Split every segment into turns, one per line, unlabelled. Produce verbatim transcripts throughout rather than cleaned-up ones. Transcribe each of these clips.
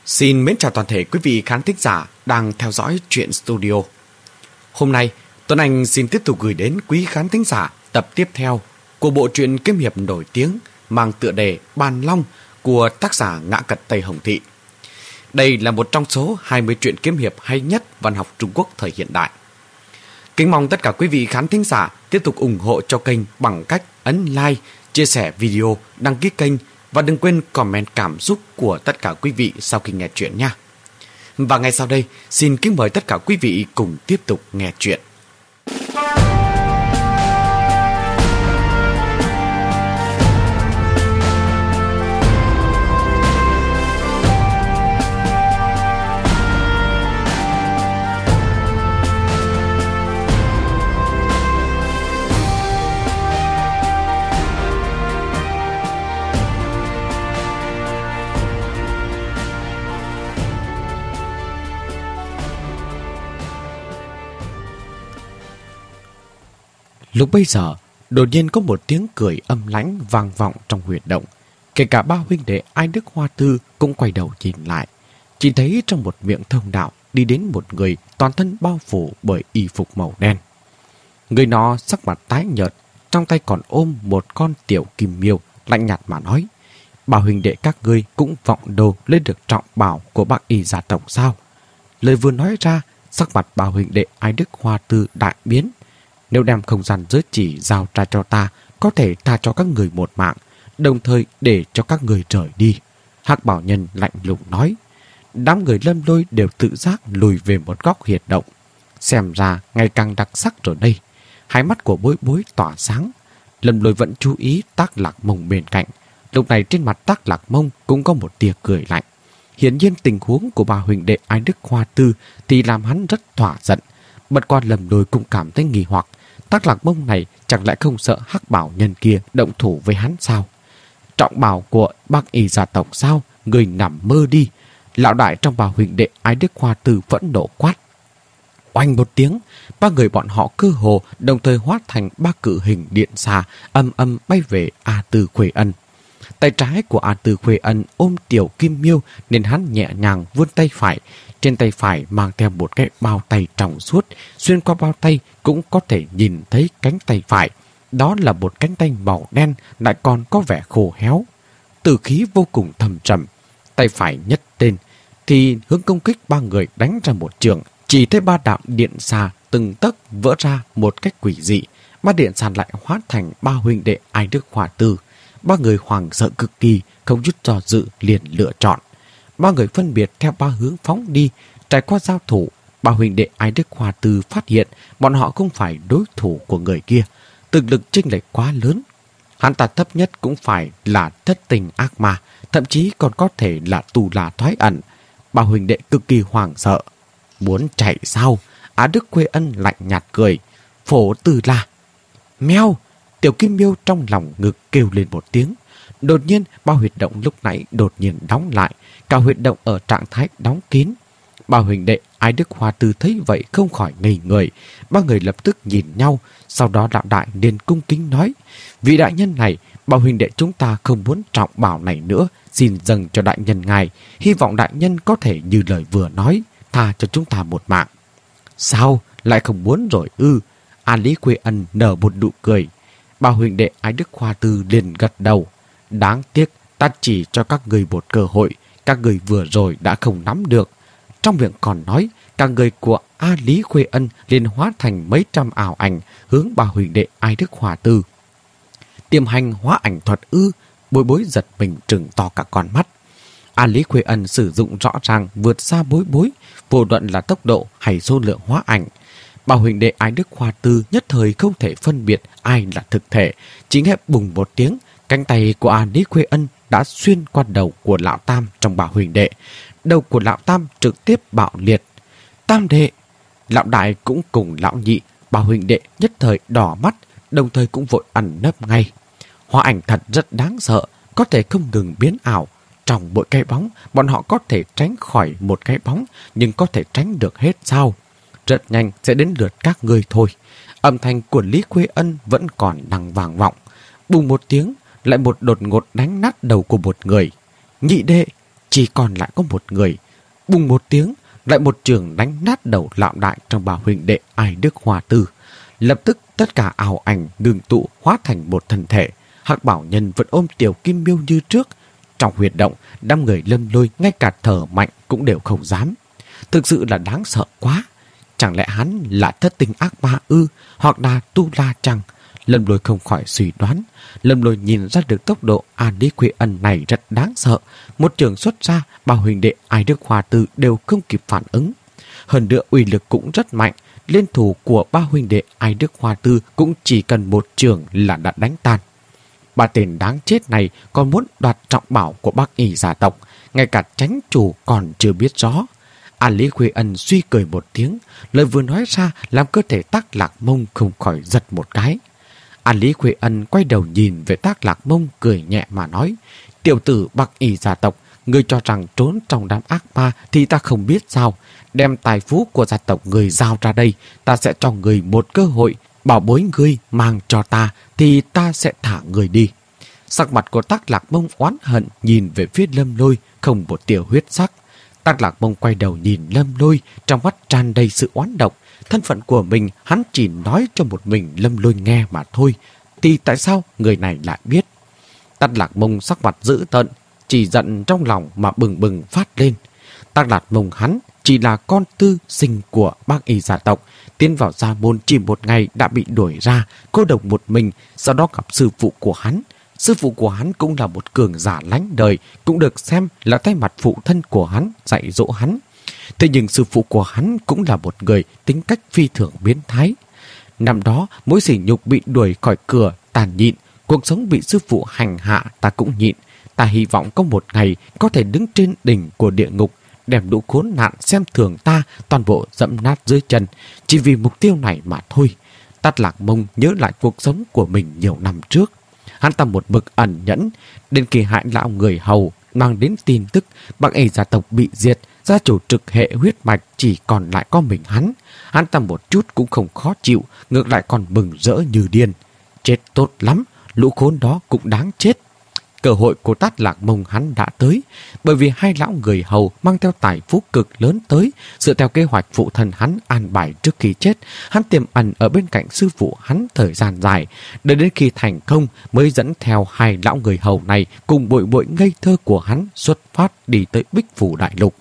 Xin mến chào toàn thể quý vị khán thính giả đang theo dõi Truyện Studio. Hôm nay, Tuấn Anh xin tiếp tục gửi đến quý khán thính giả tập tiếp theo của bộ truyện kiếm hiệp nổi tiếng mang tựa đề Bàn Long của tác giả Ngã Cật Tây Hồng Thị. Đây là một trong số hai mươi truyện kiếm hiệp hay nhất văn học Trung Quốc thời hiện đại. Kính mong tất cả quý vị khán thính giả tiếp tục ủng hộ cho kênh bằng cách ấn like, chia sẻ video, đăng ký kênh và đừng quên comment cảm xúc của tất cả quý vị sau khi nghe chuyện nha. Và ngay sau đây, xin kính mời tất cả quý vị cùng tiếp tục nghe chuyện. Lúc bây giờ, đột nhiên có một tiếng cười âm lãnh vang vọng trong huyệt động. Kể cả ba huynh đệ Ai Đức Hoa Tư cũng quay đầu nhìn lại. Chỉ thấy trong một miệng thông đạo đi đến một người toàn thân bao phủ bởi y phục màu đen. Người nó sắc mặt tái nhợt, trong tay còn ôm một con tiểu kim miêu, lạnh nhạt mà nói: "Ba huynh đệ các ngươi cũng vọng đồ lên được trọng bảo của bác y gia tộc sao?" Lời vừa nói ra, sắc mặt ba huynh đệ Ai Đức Hoa Tư đại biến. Nếu đem không gian giới chỉ giao ra cho ta, có thể tha cho các người một mạng, đồng thời để cho các người rời đi. Hắc Bảo Nhân lạnh lùng nói. Đám người Lâm Lôi đều tự giác lùi về một góc huyệt động. Xem ra ngày càng đặc sắc rồi đây. Hai mắt của Bối Bối tỏa sáng. Lâm Lôi vẫn chú ý Tác Lạc Mông bên cạnh. Lúc này trên mặt Tác Lạc Mông cũng có một tia cười lạnh. Hiển nhiên tình huống của bà huynh đệ Ai Đức Hoa Tư thì làm hắn rất thỏa giận. Bất qua Lâm Lôi cũng cảm thấy nghi hoặc. Tác Lạc Mông này chẳng lẽ không sợ Hắc Bảo Nhân kia động thủ với hắn sao? Trọng bảo của bác y gia tộc sao? Người nằm mơ đi. Lão đại trong bà huynh đệ Ai Đức Hoa Tư vẫn nộ quát. Oanh một tiếng, ba người bọn họ cơ hồ đồng thời hóa thành ba cự hình điện xà âm âm bay về A Tư Khuê Ân. Tay trái của A Tư Khuê Ân ôm tiểu kim miêu nên hắn nhẹ nhàng vươn tay phải. Trên tay phải mang theo một cái bao tay trong suốt, xuyên qua bao tay cũng có thể nhìn thấy cánh tay phải. Đó là một cánh tay màu đen lại còn có vẻ khô héo. Tử khí vô cùng thầm trầm. Tay phải nhất tên thì hướng công kích ba người đánh ra một trường. Chỉ thấy ba đạo điện xà từng tấc vỡ ra một cách quỷ dị. Ba điện xà lại hóa thành ba huynh đệ Ai Đức Hoa Tư. Ba người hoảng sợ cực kỳ, không chút do dự liền lựa chọn. Ba người phân biệt theo ba hướng phóng đi. Trải qua giao thủ, ba huynh đệ Ai Đức Hoa Tư phát hiện bọn họ không phải đối thủ của người kia. Thực lực chênh lệch quá lớn. Hắn ta thấp nhất cũng phải là thất tình ác ma, thậm chí còn có thể là tù là thoái ẩn. Ba huynh đệ cực kỳ hoảng sợ. Muốn chạy sao? Á Đức Khuê Ân lạnh nhạt cười. Phổ Tư La. Meo! Tiểu kim miêu trong lòng ngực kêu lên một tiếng. Đột nhiên, ba huyệt động lúc nãy đột nhiên đóng lại. Cả huyệt động ở trạng thái đóng kín. Ba huynh đệ Ai Đức Hoa Tư thấy vậy không khỏi ngây người. Ba người lập tức nhìn nhau. Sau đó đạo đại liền cung kính nói: "Vị đại nhân này, ba huynh đệ chúng ta không muốn trọng bảo này nữa. Xin dâng cho đại nhân ngài. Hy vọng đại nhân có thể như lời vừa nói, tha cho chúng ta một mạng." Sao? Lại không muốn rồi ư? A Lý Quê Ân nở một nụ cười. Ba huynh đệ Ai Đức Hoa Tư liền gật đầu. Đáng tiếc ta chỉ cho các người một cơ hội. Các người vừa rồi đã không nắm được. Trong miệng còn nói, cả người của A Lý Khuê Ân liền hóa thành mấy trăm ảo ảnh hướng ba huynh đệ Ai Đức Hoa Tư. Tiềm hành hóa ảnh thuật ư? Bối Bối giật mình trừng to cả con mắt. A Lý Khuê Ân sử dụng rõ ràng vượt xa Bối Bối, vô luận là tốc độ hay số lượng hóa ảnh. Ba huynh đệ Ai Đức Hoa Tư nhất thời không thể phân biệt ai là thực thể. Chỉ nghe bùng một tiếng, cánh tay của A Lý Khuê Ân đã xuyên qua đầu của lão tam trong ba huynh đệ. Đầu của lão tam trực tiếp bạo liệt. Tam đệ! Lão đại cũng cùng lão nhị, ba huynh đệ nhất thời đỏ mắt, đồng thời cũng vội ẩn nấp ngay. Hóa ảnh thật rất đáng sợ, có thể không ngừng biến ảo. Trong mỗi cái bóng, bọn họ có thể tránh khỏi một cái bóng, nhưng có thể tránh được hết sao? Rất nhanh sẽ đến lượt các ngươi thôi. Âm thanh của Lý Khuê Ân vẫn còn đang vang vọng. Bùng một tiếng, lại một đột ngột đánh nát đầu của một người. Nhị đệ, chỉ còn lại có một người. Bùng một tiếng, lại một trường đánh nát đầu lão đại trong bà huynh đệ Ai Đức Hoa Tư. Lập tức tất cả ảo ảnh ngừng tụ hóa thành một thân thể. Hắc Bảo Nhân vẫn ôm Tiểu Kim Miêu như trước. Trong huyệt động, đám người Lâm Lôi ngay cả thở mạnh cũng đều không dám. Thực sự là đáng sợ quá. Chẳng lẽ hắn là thất tinh ác ma ư, hoặc là tu la chăng? Lâm Lôi không khỏi suy đoán. Lâm Lôi nhìn ra được tốc độ An Lý Quế Ân này rất đáng sợ. Một trường xuất ra, bao huynh đệ Ai Đức Hoa Tư đều không kịp phản ứng. Hơn nữa uy lực cũng rất mạnh. Liên thủ của ba huynh đệ Ai Đức Hoa Tư cũng chỉ cần một trường là đã đánh tan. Ba tên đáng chết này còn muốn đoạt trọng bảo của Bắc Y gia tộc, ngay cả chánh chủ còn chưa biết rõ. An Lý Quế Ân suy cười một tiếng, lời vừa nói ra làm cơ thể Tác Lạc Mông không khỏi giật một cái. An Lý Quế Ân quay đầu nhìn về Tác Lạc Mông cười nhẹ mà nói: Tiểu tử Bắc Y gia tộc, ngươi cho rằng trốn trong đám ác ma thì ta không biết sao. Đem tài phú của gia tộc người giao ra đây, ta sẽ cho người một cơ hội. Bảo bối ngươi mang cho ta thì ta sẽ thả người đi. Sắc mặt của Tác Lạc Mông oán hận nhìn về phía Lâm Lôi, không một tia huyết sắc. Tác Lạc Mông quay đầu nhìn Lâm Lôi, trong mắt tràn đầy sự oán độc. Thân phận của mình hắn chỉ nói cho một mình Lâm Lôi nghe mà thôi, thì tại sao người này lại biết? Tác Lạc Mông sắc mặt dữ tợn, chỉ giận trong lòng mà bừng bừng phát lên. Tác Lạc Mông hắn chỉ là con tư sinh của Bắc Y gia tộc, tiến vào gia môn chỉ một ngày đã bị đuổi ra, cô độc một mình, sau đó gặp sư phụ của hắn. Sư phụ của hắn cũng là một cường giả lánh đời, cũng được xem là tay mặt phụ thân của hắn dạy dỗ hắn. Thế nhưng sư phụ của hắn cũng là một người tính cách phi thường biến thái. Năm đó, mỗi sỉ nhục bị đuổi khỏi cửa, tàn nhịn, cuộc sống bị sư phụ hành hạ ta cũng nhịn. Ta hy vọng có một ngày có thể đứng trên đỉnh của địa ngục, đem đủ khốn nạn xem thường ta toàn bộ dẫm nát dưới chân, chỉ vì mục tiêu này mà thôi. Tác Lạc Mông nhớ lại cuộc sống của mình nhiều năm trước. Hắn ta một mực ẩn nhẫn, đến khi hại lão người hầu mang đến tin tức Bắc Y gia tộc bị diệt, gia chủ trực hệ huyết mạch chỉ còn lại có mình hắn. Hắn ta một chút cũng không khó chịu, ngược lại còn mừng rỡ như điên. Chết tốt lắm, lũ khốn đó cũng đáng chết. Cơ hội của Tác Lạc Mông hắn đã tới, bởi vì hai lão người hầu mang theo tài phú cực lớn tới, dựa theo kế hoạch phụ thân hắn an bài trước khi chết. Hắn tiềm ẩn ở bên cạnh sư phụ hắn thời gian dài, đợi đến khi thành công mới dẫn theo hai lão người hầu này cùng bội bội ngây thơ của hắn xuất phát đi tới Bích Phủ Đại Lục.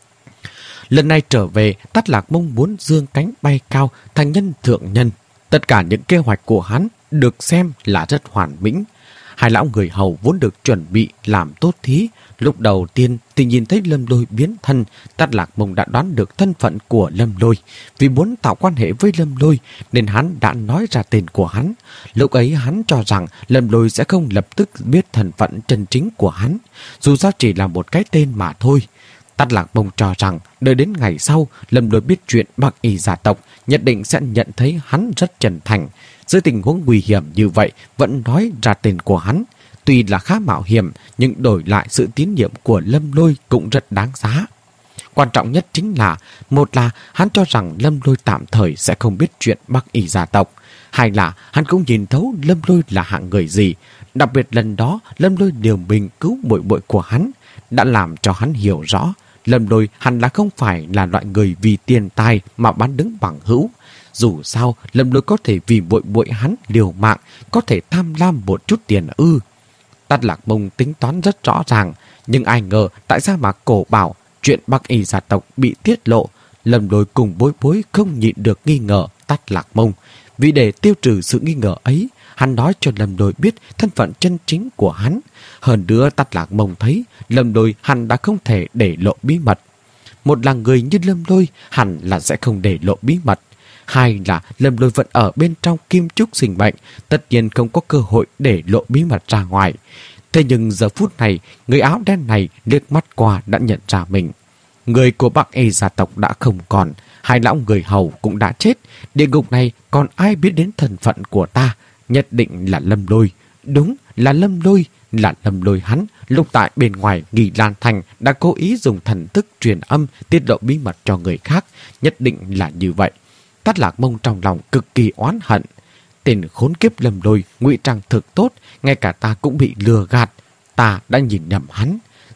Lần này trở về, Tác Lạc Mông muốn dương cánh bay cao thành nhân thượng nhân. Tất cả những kế hoạch của hắn được xem là rất hoàn mỹ. Hai lão người hầu vốn được chuẩn bị làm tốt thí. Lúc đầu tiên thì nhìn thấy Lâm Lôi biến thân, Tác Lạc Mông đã đoán được thân phận của Lâm Lôi. Vì muốn tạo quan hệ với Lâm Lôi nên hắn đã nói ra tên của hắn. Lúc ấy hắn cho rằng Lâm Lôi sẽ không lập tức biết thân phận chân chính của hắn, dù sao chỉ là một cái tên mà thôi. Tác Lạc Mông cho rằng đợi đến ngày sau Lâm Lôi biết chuyện Bắc Y gia tộc, nhất định sẽ nhận thấy hắn rất chân thành. Dưới tình huống nguy hiểm như vậy vẫn nói ra tên của hắn, tuy là khá mạo hiểm nhưng đổi lại sự tín nhiệm của Lâm Lôi cũng rất đáng giá. Quan trọng nhất chính là, một là hắn cho rằng Lâm Lôi tạm thời sẽ không biết chuyện Bắc Y gia tộc, hai là hắn cũng nhìn thấu Lâm Lôi là hạng người gì. Đặc biệt lần đó Lâm Lôi điều mình cứu bội bội của hắn đã làm cho hắn hiểu rõ Lâm Lôi hẳn là không phải là loại người vì tiền tài mà bán đứng bằng hữu. Dù sao, Lâm Lôi có thể vì bội bội hắn liều mạng, có thể tham lam một chút tiền ư. Tác Lạc Mông tính toán rất rõ ràng, nhưng ai ngờ tại sao mà cổ bảo chuyện Bắc Y gia tộc bị tiết lộ. Lâm Lôi cùng bối bối không nhịn được nghi ngờ Tác Lạc Mông. Vì để tiêu trừ sự nghi ngờ ấy, hắn nói cho Lâm Lôi biết thân phận chân chính của hắn. Hơn nữa Tác Lạc Mông thấy Lâm Lôi hẳn đã không thể để lộ bí mật. Một là người như Lâm Lôi hẳn là sẽ không để lộ bí mật. Hai là Lâm Lôi vẫn ở bên trong kim trúc sinh mệnh, tất nhiên không có cơ hội để lộ bí mật ra ngoài. Thế nhưng giờ phút này, người áo đen này liếc mắt qua đã nhận ra mình. Người của Bắc Y gia tộc đã không còn, hai lão người hầu cũng đã chết. Địa ngục này còn ai biết đến thân phận của ta? Nhất định là Lâm Lôi. Đúng là Lâm Lôi, là Lâm Lôi hắn. Lúc tại bên ngoài Nghi Lan Thành đã cố ý dùng thần thức truyền âm tiết lộ bí mật cho người khác. Nhất định là như vậy. Tác Lạc Mông trong lòng cực kỳ oán hận. Tên khốn kiếp Lâm Lôi ngụy trang thực tốt, ngay cả ta cũng bị lừa gạt. Ta đã nhìn nhầm hắn.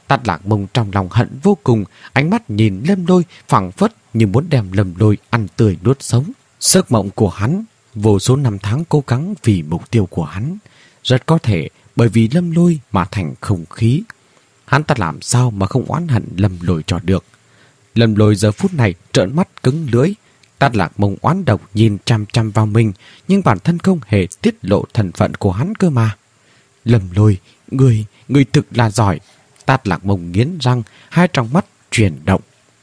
Tát Lạc Mông trong lòng hận vô cùng, ánh mắt nhìn Lâm Lôi phảng phất như muốn đem Lâm Lôi ăn tươi nuốt sống. Giấc mộng của hắn, vô số năm tháng cố gắng vì mục tiêu của hắn, rất có thể bởi vì Lâm Lôi mà thành không khí. Hắn ta làm sao mà không oán hận Lâm Lôi cho được. Lâm Lôi giờ phút này trợn mắt cứng lưỡi. Tát Lạc Mông oán độc nhìn chăm chăm vào mình, nhưng bản thân không hề tiết lộ thân phận của hắn cơ mà. Lâm Lôi, người, người thực là giỏi. Tát Lạc Mông nghiến răng, hai trong mắt chuyển động.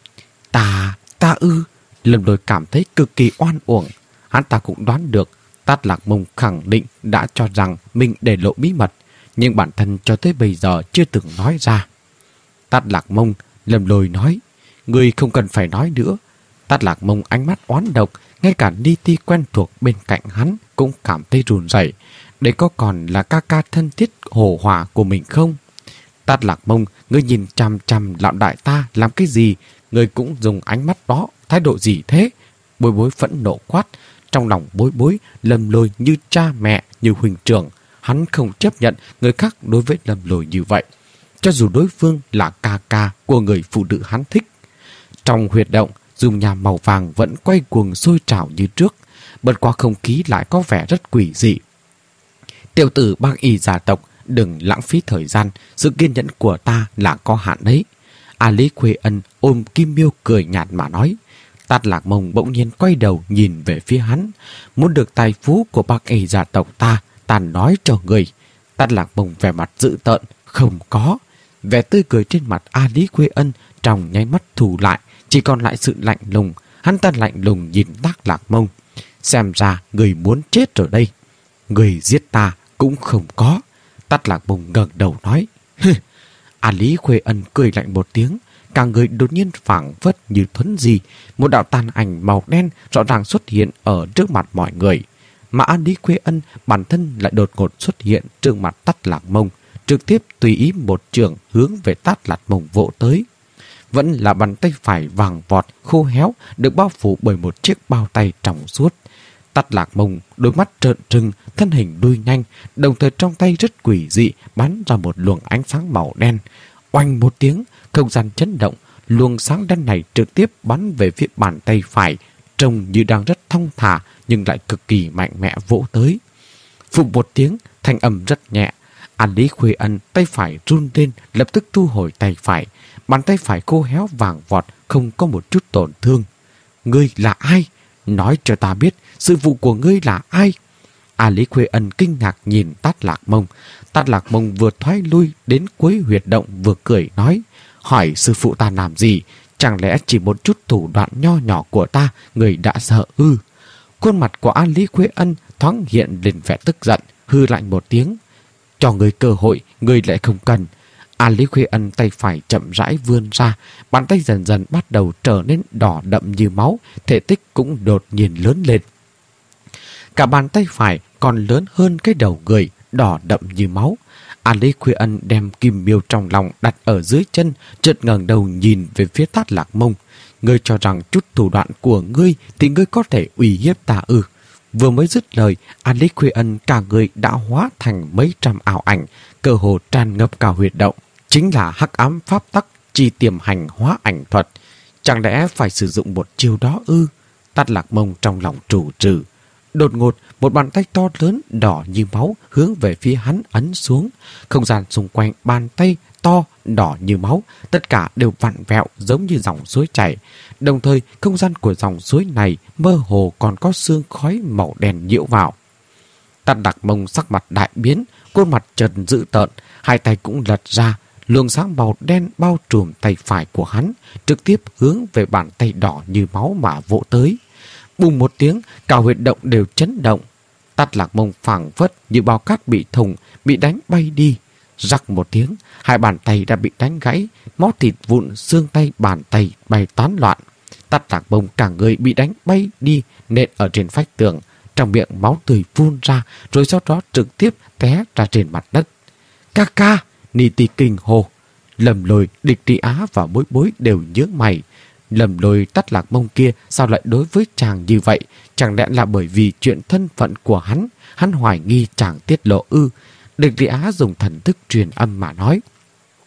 Ta, ta ư. Lâm Lôi cảm thấy cực kỳ oan uổng. Hắn ta cũng đoán được Tát Lạc Mông khẳng định đã cho rằng mình để lộ bí mật, nhưng bản thân cho tới bây giờ chưa từng nói ra. Tát Lạc Mông, Lâm Lôi nói, người không cần phải nói nữa. Tát Lạc Mông ánh mắt oán độc, ngay cả Ni Ti quen thuộc bên cạnh hắn cũng cảm thấy run rẩy. Đây có còn là ca ca thân thiết hồ hòa của mình không? Tát Lạc Mông, ngươi nhìn chằm chằm lão đại ta làm cái gì? Ngươi cũng dùng ánh mắt đó, thái độ gì thế? Bối Bối phẫn nộ quát. Trong lòng Bối Bối, Lâm Lôi như cha mẹ, như huynh trưởng. Hắn không chấp nhận người khác đối với Lâm Lôi như vậy, cho dù đối phương là ca ca của người phụ nữ hắn thích. Trong huyệt động, dung nham màu vàng vẫn quay cuồng sôi trào như trước, bất quá không khí lại có vẻ rất quỷ dị. Tiểu tử Bác Y gia tộc, đừng lãng phí thời gian, sự kiên nhẫn của ta là có hạn đấy. A Lý Quê Ân ôm Kim Miêu cười nhạt mà nói. Tát Lạc Mông bỗng nhiên quay đầu nhìn về phía hắn. Muốn được tài phú của Bác Y gia tộc ta, ta nói cho người. Tát Lạc Mông vẻ mặt dữ tợn, không có. Vẻ tươi cười trên mặt A Lý Quê Ân trong nháy mắt thù lại, chỉ còn lại sự lạnh lùng. Hắn ta lạnh lùng nhìn Tát Lạc Mông. Xem ra người muốn chết rồi đây. Người giết ta cũng không có. Tát Lạc Mông ngẩng đầu nói. A Lý Khuê Ân cười lạnh một tiếng, cả người đột nhiên phảng phất như thuấn di, một đạo tàn ảnh màu đen rõ ràng xuất hiện ở trước mặt mọi người. Mà A Lý Khuê Ân bản thân lại đột ngột xuất hiện trước mặt Tát Lạc Mông, trực tiếp tùy ý một trường hướng về Tát Lạc Mông vỗ tới. Vẫn là bàn tay phải vàng vọt, khô héo, được bao phủ bởi một chiếc bao tay trong suốt. Tát Lạc Mông đôi mắt trợn trừng, thân hình đuôi nhanh, đồng thời trong tay rất quỷ dị bắn ra một luồng ánh sáng màu đen. Oanh một tiếng, không gian chấn động, luồng sáng đen này trực tiếp bắn về phía bàn tay phải, trông như đang rất thong thả nhưng lại cực kỳ mạnh mẽ vỗ tới. Phụt một tiếng, thanh âm rất nhẹ. A Lý Khuê Ân tay phải run lên, lập tức thu hồi tay phải. Bàn tay phải khô héo vàng vọt, không có một chút tổn thương. Ngươi là ai? Nói cho ta biết sư phụ của ngươi là ai? A Lý Khuê Ân kinh ngạc nhìn Tát Lạc Mông. Tát Lạc Mông vừa thoái lui đến cuối huyệt động vừa cười nói. Hỏi sư phụ ta làm gì? Chẳng lẽ chỉ một chút thủ đoạn nho nhỏ của ta người đã sợ ư? Khuôn mặt của A Lý Khuê Ân thoáng hiện lên vẻ tức giận, hư lạnh một tiếng. Cho người cơ hội, người lại không cần. A Lý Khuê Ân tay phải chậm rãi vươn ra, bàn tay dần dần bắt đầu trở nên đỏ đậm như máu, thể tích cũng đột nhiên lớn lên. Cả bàn tay phải còn lớn hơn cái đầu người, đỏ đậm như máu. A Lý Khuê Ân đem Kim Miêu trong lòng đặt ở dưới chân, chợt ngẩng đầu nhìn về phía Tát Lạc Mông. Ngươi cho rằng chút thủ đoạn của ngươi thì ngươi có thể uy hiếp ta ư? Vừa mới dứt lời, A Lý Khuê Ân cả người đã hóa thành mấy trăm ảo ảnh, cơ hồ tràn ngập cả huyệt động. Chính là hắc ám pháp tắc chi tiềm hành hóa ảnh thuật. Chẳng lẽ phải sử dụng một chiêu đó ư? Tát Lạc Mông trong lòng trù trừ. Đột ngột, một bàn tay to lớn đỏ như máu hướng về phía hắn ấn xuống. Không gian xung quanh bàn tay to đỏ như máu, tất cả đều vặn vẹo giống như dòng suối chảy. Đồng thời, không gian của dòng suối này mơ hồ còn có sương khói màu đen nhiễu vào. Tát Lạc Mông sắc mặt đại biến, khuôn mặt chợt dữ tợn, hai tay cũng lật ra. Luồng sáng màu đen bao trùm tay phải của hắn, trực tiếp hướng về bàn tay đỏ như máu mà vỗ tới. Bùng một tiếng, cả huyệt động đều chấn động. Tát Lạc Mông phảng phất như bao cát bị thủng, bị đánh bay đi. Rắc một tiếng, hai bàn tay đã bị đánh gãy, máu thịt vụn xương tay bàn tay bay tán loạn. Tát Lạc Mông cả người bị đánh bay đi, nện ở trên vách tường, trong miệng máu tươi phun ra, rồi sau đó trực tiếp té ra trên mặt đất. Ca ca! Ni Ti kinh hô. Lâm Lôi, Địch Tri Á và Bối Bối đều nhướng mày. Lâm Lôi Tát Lạc Mông kia sao lại đối với chàng như vậy? Chẳng lẽ là bởi vì chuyện thân phận của hắn, hắn hoài nghi chàng tiết lộ ư? Địch Tri Á dùng thần thức truyền âm mà nói.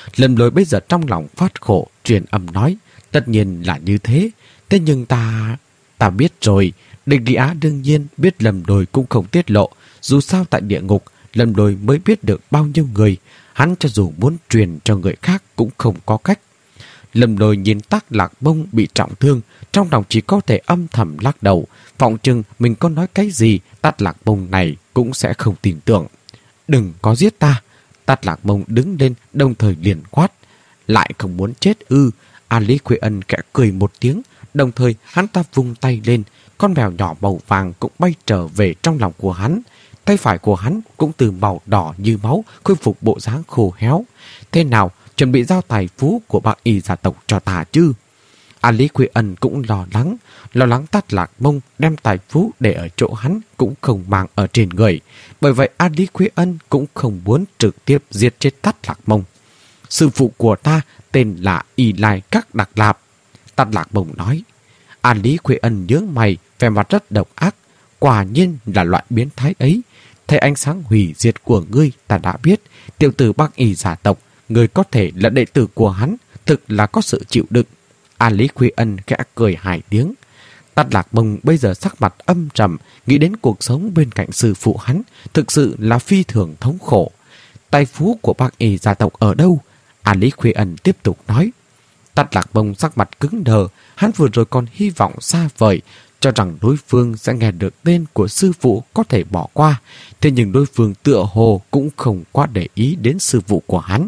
Lâm Lôi bây giờ trong lòng phát khổ, truyền âm nói, tất nhiên là như thế. Thế nhưng ta... Ta biết rồi. Địch Lý Á đương nhiên biết Lâm Lôi cũng không tiết lộ. Dù sao tại địa ngục, Lâm Lôi mới biết được bao nhiêu người. Hắn cho dù muốn truyền cho người khác cũng không có cách. Lâm Lôi nhìn Tát Lạc Bông bị trọng thương, trong lòng chỉ có thể âm thầm lắc đầu. Phỏng chừng mình có nói cái gì, Tát Lạc Bông này cũng sẽ không tin tưởng. Đừng có giết ta. Tát Lạc Bông đứng lên đồng thời liền quát. Lại không muốn chết ư? A Lý Khuê Ân kẽ cười một tiếng, đồng thời hắn ta vung tay lên, con mèo nhỏ màu vàng cũng bay trở về trong lòng của hắn. Tay phải của hắn cũng từ màu đỏ như máu khôi phục bộ dáng khô héo. Thế nào, chuẩn bị giao tài phú của bác y gia tộc cho ta chứ? A Lý Khuê Ân cũng lo lắng, lo lắng Tát Lạc Bông đem tài phú để ở chỗ hắn cũng không mang ở trên người. Bởi vậy A Lý Khuê Ân cũng không muốn trực tiếp giết chết Tát Lạc Bông. Sư phụ của ta tên là Y Lai Các Đặc Lạp. Tát Lạc Bông nói. A Lý Khuê Ân nhướng mày, vẻ mặt rất độc ác. Quả nhiên là loại biến thái ấy. Thấy ánh sáng hủy diệt của ngươi ta đã biết. Tiểu tử bác y gia tộc, người có thể là đệ tử của hắn, thực là có sự chịu đựng. A Lý Khuê Ân khẽ cười hai tiếng. Tát Lạc Bông bây giờ sắc mặt âm trầm, nghĩ đến cuộc sống bên cạnh sư phụ hắn, thực sự là phi thường thống khổ. Tài phú của bác y gia tộc ở đâu? A Lý Khuê Ân tiếp tục nói. Tát Lạc Bông sắc mặt cứng đờ, hắn vừa rồi còn hy vọng xa vời, cho rằng đối phương sẽ nghe được tên của sư phụ có thể bỏ qua. Thế nhưng đối phương tựa hồ cũng không quá để ý đến sư phụ của hắn.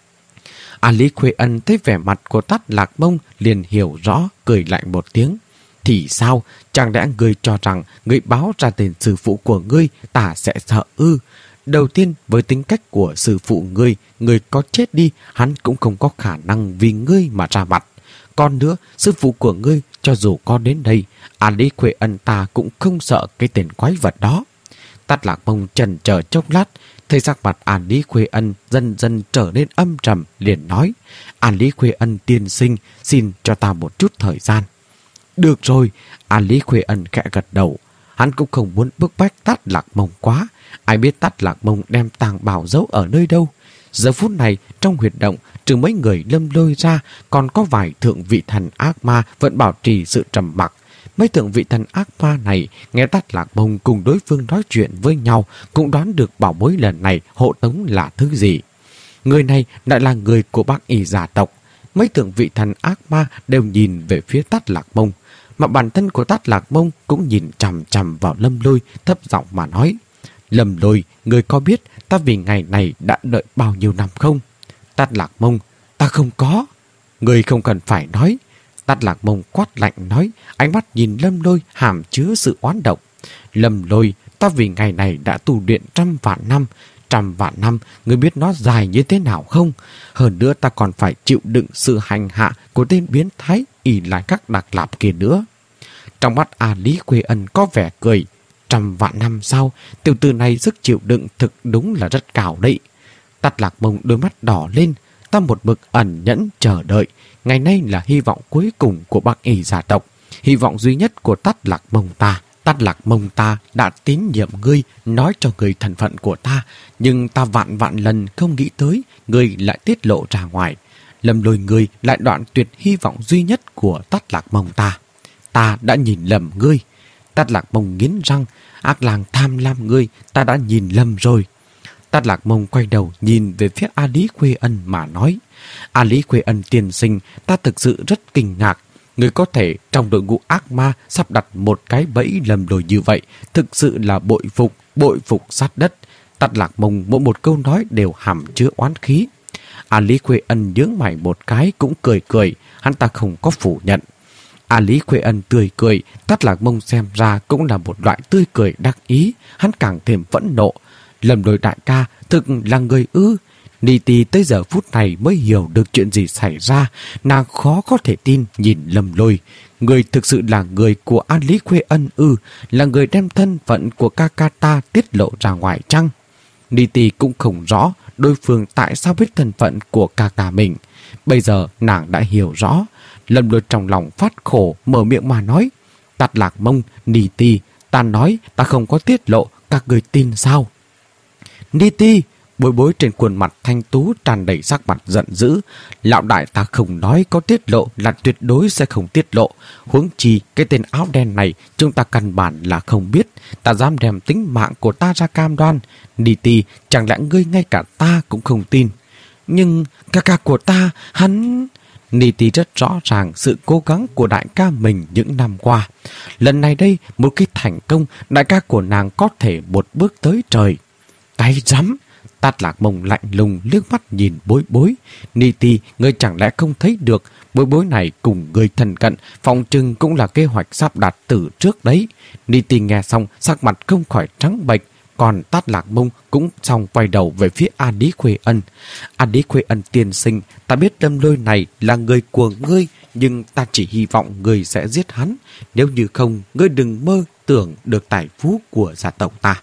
A Lý Khuê Ân thấy vẻ mặt của Tát Lạc Bông liền hiểu rõ, cười lạnh một tiếng. Thì sao? Chẳng lẽ ngươi cho rằng ngươi báo ra tên sư phụ của ngươi ta sẽ sợ ư? Đầu tiên, với tính cách của sư phụ ngươi, ngươi có chết đi, hắn cũng không có khả năng vì ngươi mà ra mặt. Còn nữa, sư phụ của ngươi, cho dù có đến đây, A Lý Khuê Ân ta cũng không sợ cái tên quái vật đó. Tát Lạc Bông chần chờ chốc lát, thấy sắc mặt A Lý Khuê Ân dần dần trở nên âm trầm, liền nói. A Lý Khuê Ân tiên sinh, xin cho ta một chút thời gian. Được rồi, A Lý Khuê Ân khẽ gật đầu. Hắn cũng không muốn bức bách Tát Lạc Bông quá. Ai biết Tát Lạc Bông đem tàng bảo giấu ở nơi đâu. Giờ phút này, trong huyệt động, trừ mấy người Lâm Lôi ra, còn có vài thượng vị thần ác ma vẫn bảo trì sự trầm mặc. Mấy thượng vị thần ác ma này nghe Tát Lạc Bông cùng đối phương nói chuyện với nhau, cũng đoán được bảo bối lần này hộ tống là thứ gì. Người này lại là người của bác y gia tộc. Mấy thượng vị thần ác ma đều nhìn về phía Tát Lạc Bông, mà bản thân của Tát Lạc Bông cũng nhìn chằm chằm vào Lâm Lôi, thấp giọng mà nói. Lâm Lôi, người có biết ta vì ngày này đã đợi bao nhiêu năm không? Tát Lạc Bông, ta không có. Người không cần phải nói. Tát Lạc Bông quát lạnh nói, ánh mắt nhìn Lâm Lôi hàm chứa sự oán độc. Lâm Lôi, ta vì ngày này đã tu luyện trăm vạn năm. Trăm vạn năm, người biết nó dài như thế nào không? Hơn nữa ta còn phải chịu đựng sự hành hạ của tên biến thái Y Lai Các Đặc Lạp kia nữa. Trong mắt A Lý Khuê Ân có vẻ cười. Trăm vạn năm sau, tiểu tử này sức chịu đựng thực đúng là rất cao đấy. Tát Lạc Bông đôi mắt đỏ lên, ta một mực ẩn nhẫn chờ đợi. Ngày nay là hy vọng cuối cùng của bác y gia tộc, hy vọng duy nhất của Tát Lạc Bông ta. Tát Lạc Bông ta đã tín nhiệm ngươi, nói cho người thân phận của ta, nhưng ta vạn vạn lần không nghĩ tới ngươi lại tiết lộ ra ngoài. Lâm Lôi ngươi lại đoạn tuyệt hy vọng duy nhất của Tát Lạc Bông ta. Ta đã nhìn lầm ngươi. Tát Lạc Bông nghiến răng, ác lang tham lam ngươi, ta đã nhìn lầm rồi. Tát Lạc Bông quay đầu nhìn về phía A Lý Khuê Ân mà nói. A Lý Khuê Ân tiên sinh, ta thực sự rất kinh ngạc. Người có thể trong đội ngũ ác ma sắp đặt một cái bẫy Lâm Lôi như vậy, thực sự là bội phục, bội phục sát đất. Tát Lạc Bông mỗi một câu nói đều hàm chứa oán khí. A Lý Khuê Ân nhướng mày một cái cũng cười cười, hắn ta không có phủ nhận. A Lý Khuê Ân tươi cười, Tát Lạc Bông xem ra cũng là một loại tươi cười đắc ý, hắn càng thêm phẫn nộ. Lâm Lôi đại ca, thực là người ư? Ni Ti tới giờ phút này mới hiểu được chuyện gì xảy ra, nàng khó có thể tin nhìn Lâm Lôi. Người thực sự là người của A Lý Khuê Ân ư, là người đem thân phận của ca ca ta tiết lộ ra ngoài chăng? Ni Ti cũng không rõ đối phương tại sao biết thân phận của ca ca mình. Bây giờ nàng đã hiểu rõ. Lâm Lôi trong lòng phát khổ, mở miệng mà nói. Tát Lạc Bông, Ni Ti, ta nói ta không có tiết lộ, các người tin sao? Ni Ti, Bối bối trên khuôn mặt thanh tú tràn đầy sắc mặt giận dữ. Lão đại ta không nói có tiết lộ là tuyệt đối sẽ không tiết lộ. Huống chi cái tên áo đen này chúng ta căn bản là không biết. Ta dám đem tính mạng của ta ra cam đoan. Niti, chẳng lẽ ngươi ngay cả ta cũng không tin? Nhưng ca ca của ta, hắn... Niti rất rõ ràng sự cố gắng của đại ca mình những năm qua. Lần này đây, một khi thành công, đại ca của nàng có thể một bước tới trời. Cái rắm! Tát Lạc Mông lạnh lùng liếc mắt nhìn bối bối. Niti, ngươi chẳng lẽ không thấy được bối bối này cùng người thân cận, phòng trừng cũng là kế hoạch sắp đặt từ trước đấy. Niti nghe xong, sắc mặt không khỏi trắng bệch. Còn Tát Lạc Mông cũng xong quay đầu về phía A Lý Khuê Ân. A Lý Khuê Ân tiên sinh, ta biết Lâm Lôi này là người của ngươi, nhưng ta chỉ hy vọng ngươi sẽ giết hắn. Nếu như không, ngươi đừng mơ tưởng được tài phú của gia tộc ta.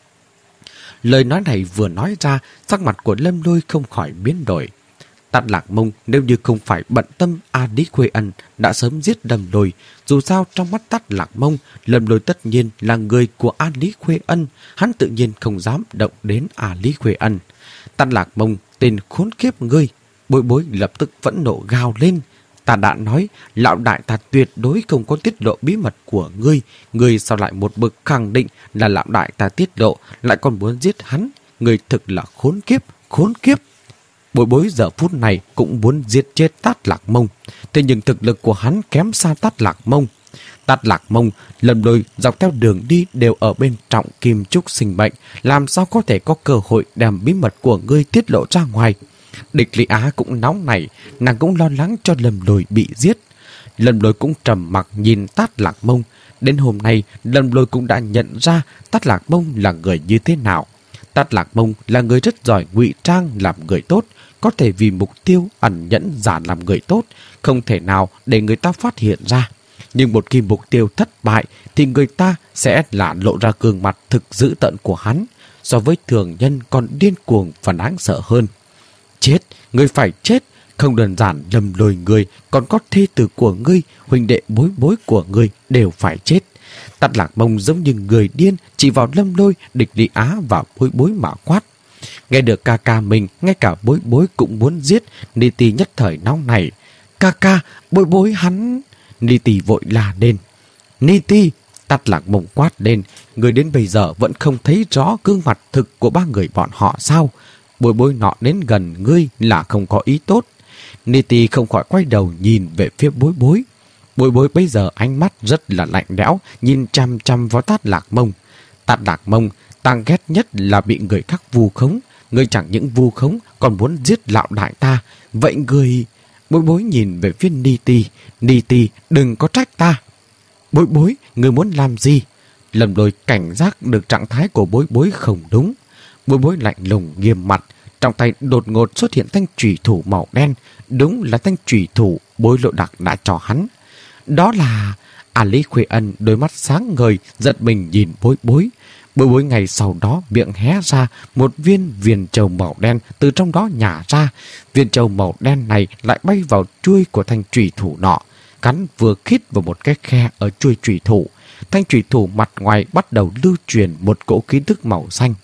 Lời nói này vừa nói ra, sắc mặt của Lâm Lôi không khỏi biến đổi. Tát Lạc Mông nếu như không phải bận tâm A Lý Khuê Ân đã sớm giết Lâm Lôi. Dù sao trong mắt Tát Lạc Mông, Lâm Lôi tất nhiên là người của A Lý Khuê Ân. Hắn tự nhiên không dám động đến A Lý Khuê Ân. Tát Lạc Mông, tên khốn kiếp ngươi! Bối bối lập tức phẫn nộ gào lên. Ta đã nói, lão đại ta tuyệt đối không có tiết lộ bí mật của ngươi. Ngươi sao lại một bực khẳng định là lão đại ta tiết lộ, lại còn muốn giết hắn? Ngươi thực là khốn kiếp, khốn kiếp! Bối bối giờ phút này cũng muốn giết chết Tát Lạc Mông. Thế nhưng thực lực của hắn kém xa Tát Lạc Mông. Tát Lạc Mông, Lâm Lôi dọc theo đường đi đều ở bên trọng kim trúc sinh mệnh. Làm sao có thể có cơ hội đem bí mật của ngươi tiết lộ ra ngoài? Địch Lý Á cũng nóng nảy, nàng cũng lo lắng cho Lâm Lôi bị giết. Lâm Lôi cũng trầm mặc nhìn Tát Lạc Mông. Đến hôm nay, Lâm Lôi cũng đã nhận ra Tát Lạc Mông là người như thế nào. Tát Lạc Mông là người rất giỏi ngụy trang làm người tốt, có thể vì mục tiêu ẩn nhẫn giả làm người tốt, không thể nào để người ta phát hiện ra. Nhưng một khi mục tiêu thất bại thì người ta sẽ là lộ ra gương mặt thực dữ tợn của hắn, so với thường nhân còn điên cuồng và đáng sợ hơn. Chết, ngươi phải chết, không đơn giản Lâm Lôi ngươi, còn có thê tử của ngươi, huynh đệ bối bối của ngươi đều phải chết. Tát Lạc Mông giống như người điên chỉ vào Lâm Lôi, Địch Lý Á và bối bối mà quát. Nghe được ca ca mình, ngay cả bối bối cũng muốn giết. Niti nhất thời nóng này. Ca ca, bối bối hắn... Niti vội la lên. Niti! Tát Lạc Mông quát lên. Người đến bây giờ vẫn không thấy rõ gương mặt thực của ba người bọn họ sao? Bối bối nọ đến gần ngươi là không có ý tốt. Niti không khỏi quay đầu nhìn về phía bối bối. Bối bối bây giờ ánh mắt rất là lạnh lẽo, nhìn chăm chăm vào Tát Lạc Mông. Tát Lạc Mông, ta ghét nhất là bị người khác vu khống. Ngươi chẳng những vu khống còn muốn giết lão đại ta. Vậy ngươi... Bối bối nhìn về phía Niti. Niti, đừng có trách ta. Bối bối, ngươi muốn làm gì? Lâm Lôi cảnh giác được trạng thái của bối bối không đúng. Bối bối lạnh lùng nghiêm mặt. Trong tay đột ngột xuất hiện thanh chủy thủ màu đen. Đúng là thanh chủy thủ Bối Lộ Đặc đã cho hắn. Đó là... A Lý Khuê Ân đôi mắt sáng ngời, giật mình nhìn bối bối. Bối bối ngày sau đó miệng hé ra, một viên viền châu màu đen từ trong đó nhả ra. Viên châu màu đen này lại bay vào chuôi của thanh chủy thủ nọ, cắn vừa khít vào một cái khe ở chuôi chủy thủ. Thanh chủy thủ mặt ngoài bắt đầu lưu truyền một cỗ khí tức màu xanh.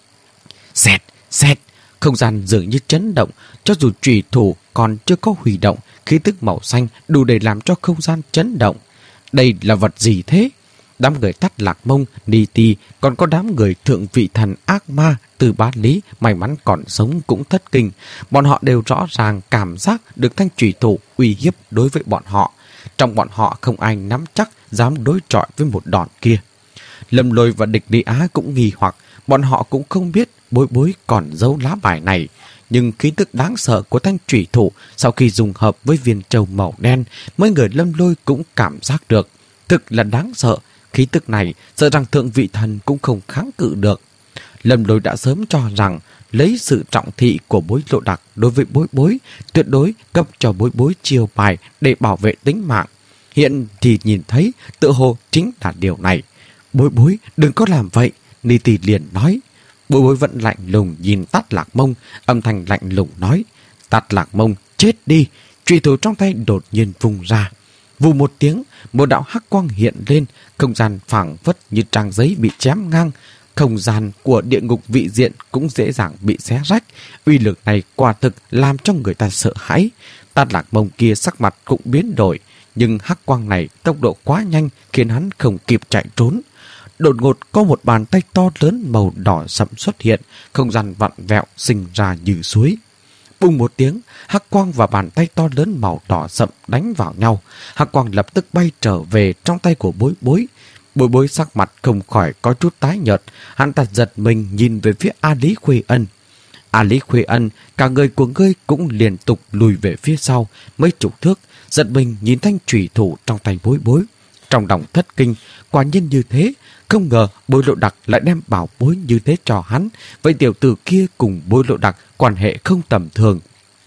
Xẹt, xẹt, không gian dường như chấn động, cho dù chủy thủ còn chưa có huy động, khí tức màu xanh đủ để làm cho không gian chấn động. Đây là vật gì thế? Đám người Tát Lạc Mông, Niti, còn có đám người thượng vị thần ác ma từ Bá Lý may mắn còn sống cũng thất kinh. Bọn họ đều rõ ràng cảm giác được thanh chủy thủ uy hiếp đối với bọn họ. Trong bọn họ không ai nắm chắc dám đối chọi với một đòn kia. Lâm Lôi và Địch Lý Á cũng nghi hoặc, bọn họ cũng không biết bối bối còn giấu lá bài này. Nhưng khí tức đáng sợ của thanh chủy thủ sau khi dùng hợp với viên châu màu đen, mấy người Lâm Lôi cũng cảm giác được. Thực là đáng sợ, khí tức này sợ rằng thượng vị thần cũng không kháng cự được. Lâm Lôi đã sớm cho rằng lấy sự trọng thị của Bối Lộ Đặc đối với bối bối, tuyệt đối cấp cho bối bối chiêu bài để bảo vệ tính mạng. Hiện thì nhìn thấy tự hồ chính là điều này. Bối bối đừng có làm vậy, Niti liền nói. Bối bối vẫn lạnh lùng nhìn Tát Lạc Mông, âm thanh lạnh lùng nói. Tát Lạc Mông, chết đi! Chủy thủ trong tay đột nhiên vung ra. Vù một tiếng, một đạo hắc quang hiện lên, không gian phảng phất như trang giấy bị chém ngang. không gian của địa ngục vị diện cũng dễ dàng bị xé rách. Uy lực này quả thực làm cho người ta sợ hãi. Tát Lạc Mông kia sắc mặt cũng biến đổi, nhưng hắc quang này tốc độ quá nhanh khiến hắn không kịp chạy trốn. Đột ngột có một bàn tay to lớn màu đỏ sẫm xuất hiện, không gian vặn vẹo sinh ra như suối. Bùng một tiếng, hắc quang và bàn tay to lớn màu đỏ sậm đánh vào nhau. Hắc quang lập tức bay trở về trong tay của Bối Bối. Bối Bối sắc mặt không khỏi có chút tái nhợt, hắn ta giật mình nhìn về phía A Lý Khuê Ân. A Lý Khuê Ân, cả người của ngươi cũng liên tục lùi về phía sau mấy chục thước, giật mình nhìn thanh chủy thủ trong tay Bối Bối. Trong lòng thất kinh, quả nhiên như thế, không ngờ Bối Lộ Đặc lại đem bảo bối như thế cho hắn. Vậy tiểu tử kia cùng Bối Lộ Đặc quan hệ không tầm thường.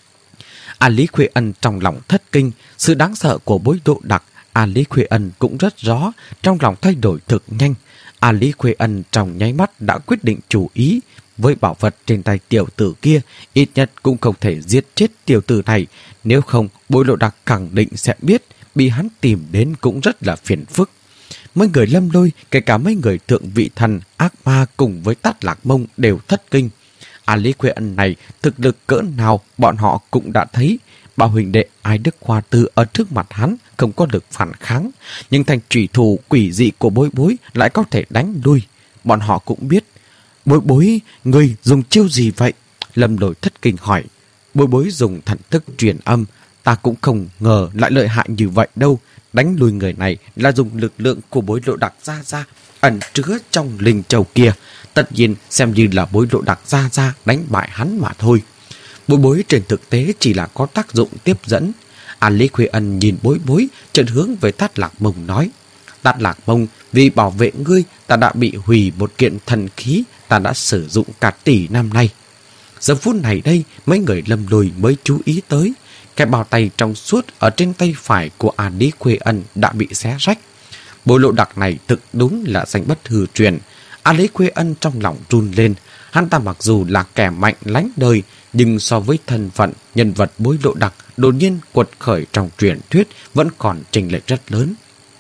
A Lý Khuê Ân trong lòng thất kinh, sự đáng sợ của Bối Lộ Đặc A Lý Khuê Ân cũng rất rõ, trong lòng thay đổi thực nhanh. A Lý Khuê Ân trong nháy mắt đã quyết định chủ ý, với bảo vật trên tay tiểu tử kia, ít nhất cũng không thể giết chết tiểu tử này, nếu không Bối Lộ Đặc khẳng định sẽ biết, bị hắn tìm đến cũng rất là phiền phức. Mấy người Lâm Lôi, kể cả mấy người thượng vị thần, ác ma cùng với Tát Lạc Mông đều thất kinh. A Lý Khuê Ân này thực lực cỡ nào bọn họ cũng đã thấy. Ba huynh đệ Ai Đức Hoa Tư ở trước mặt hắn không có lực phản kháng, nhưng thành trùy thủ quỷ dị của Bối Bối lại có thể đánh lui. Bọn họ cũng biết. Bối Bối, người dùng chiêu gì vậy? Lâm Lôi thất kinh hỏi. Bối Bối dùng thần thức truyền âm. Ta cũng không ngờ lại lợi hại như vậy đâu. Đánh lui người này là dùng lực lượng của Bối Lộ Đặc ra ra ẩn chứa trong linh châu kia. Tất nhiên xem như là Bối Lộ Đặc ra ra đánh bại hắn mà thôi. Bối Bối trên thực tế chỉ là có tác dụng tiếp dẫn. A Lý Khuê Ân nhìn Bối Bối, chợt hướng về Tát Lạc Mông nói: Tát Lạc Mông, vì bảo vệ ngươi, ta đã bị hủy một kiện thần khí ta đã sử dụng cả tỷ năm nay. Giờ phút này đây, mấy người Lâm Lôi mới chú ý tới, cái bao tay trong suốt ở trên tay phải của A Lý Khuê Ân đã bị xé rách. Bối Lộ Đặc này thực đúng là danh bất hư truyền. A Lý Khuê Ân trong lòng run lên. Hắn ta mặc dù là kẻ mạnh lánh đời, nhưng so với thân phận nhân vật Bối Lộ Đặc đột nhiên quật khởi trong truyền thuyết vẫn còn chênh lệch rất lớn.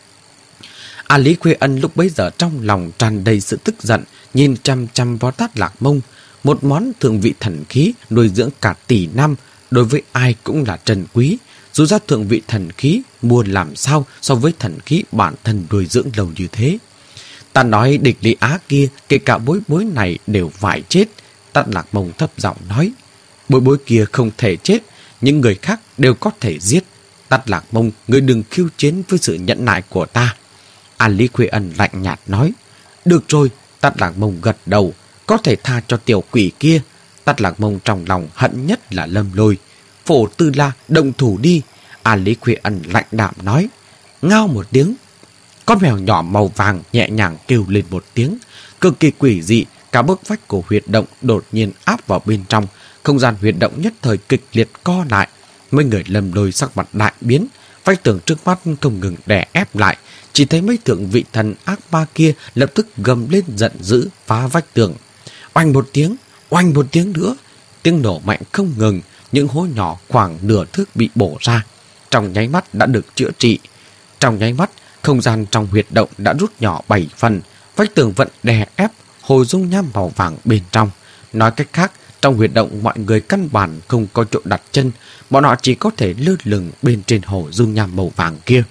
A Lý Khuê Ân lúc bấy giờ trong lòng tràn đầy sự tức giận, nhìn chăm chăm vào Tát Lạc Mông. Một món thượng vị thần khí nuôi dưỡng cả tỷ năm, đối với ai cũng là trân quý. Dù ra thượng vị thần khí mua làm sao so với thần khí bản thân nuôi dưỡng lâu như thế. Ta nói địch Lý Á kia, kể cả Bối Bối này đều phải chết. Tát Lạc Mông thấp giọng nói: Bối Bối kia không thể chết, những người khác đều có thể giết. Tát Lạc Mông, ngươi đừng khiêu chiến với sự nhẫn nại của ta. A Lý Khuê Ân lạnh nhạt nói: Được rồi. Tát Lạc Mông gật đầu, có thể tha cho tiểu quỷ kia. Tát Lạc Mông trong lòng hận nhất là Lâm Lôi. Phổ Tư La, động thủ đi. A Lý Khuê Ân lạnh đạm nói. Ngao một tiếng, con mèo nhỏ màu vàng nhẹ nhàng kêu lên một tiếng, cực kỳ quỷ dị. Cả bức vách của huyệt động đột nhiên áp vào bên trong, không gian huyệt động nhất thời kịch liệt co lại. Mấy người Lâm Lôi sắc mặt đại biến, vách tường trước mắt không ngừng đè ép lại. Chỉ thấy mấy thượng vị thần ác ma kia lập tức gầm lên giận dữ phá vách tường. Oanh một tiếng, oanh một tiếng nữa, tiếng nổ mạnh không ngừng. Những hố nhỏ khoảng nửa thước bị bổ ra, trong nháy mắt đã được chữa trị. Trong nháy mắt, không gian trong huyệt động đã rút nhỏ bảy phần, vách tường vẫn đè ép hồ dung nham màu vàng bên trong. Nói cách khác, trong huyệt động mọi người căn bản không có chỗ đặt chân, bọn họ chỉ có thể lơ lửng bên trên hồ dung nham màu vàng kia.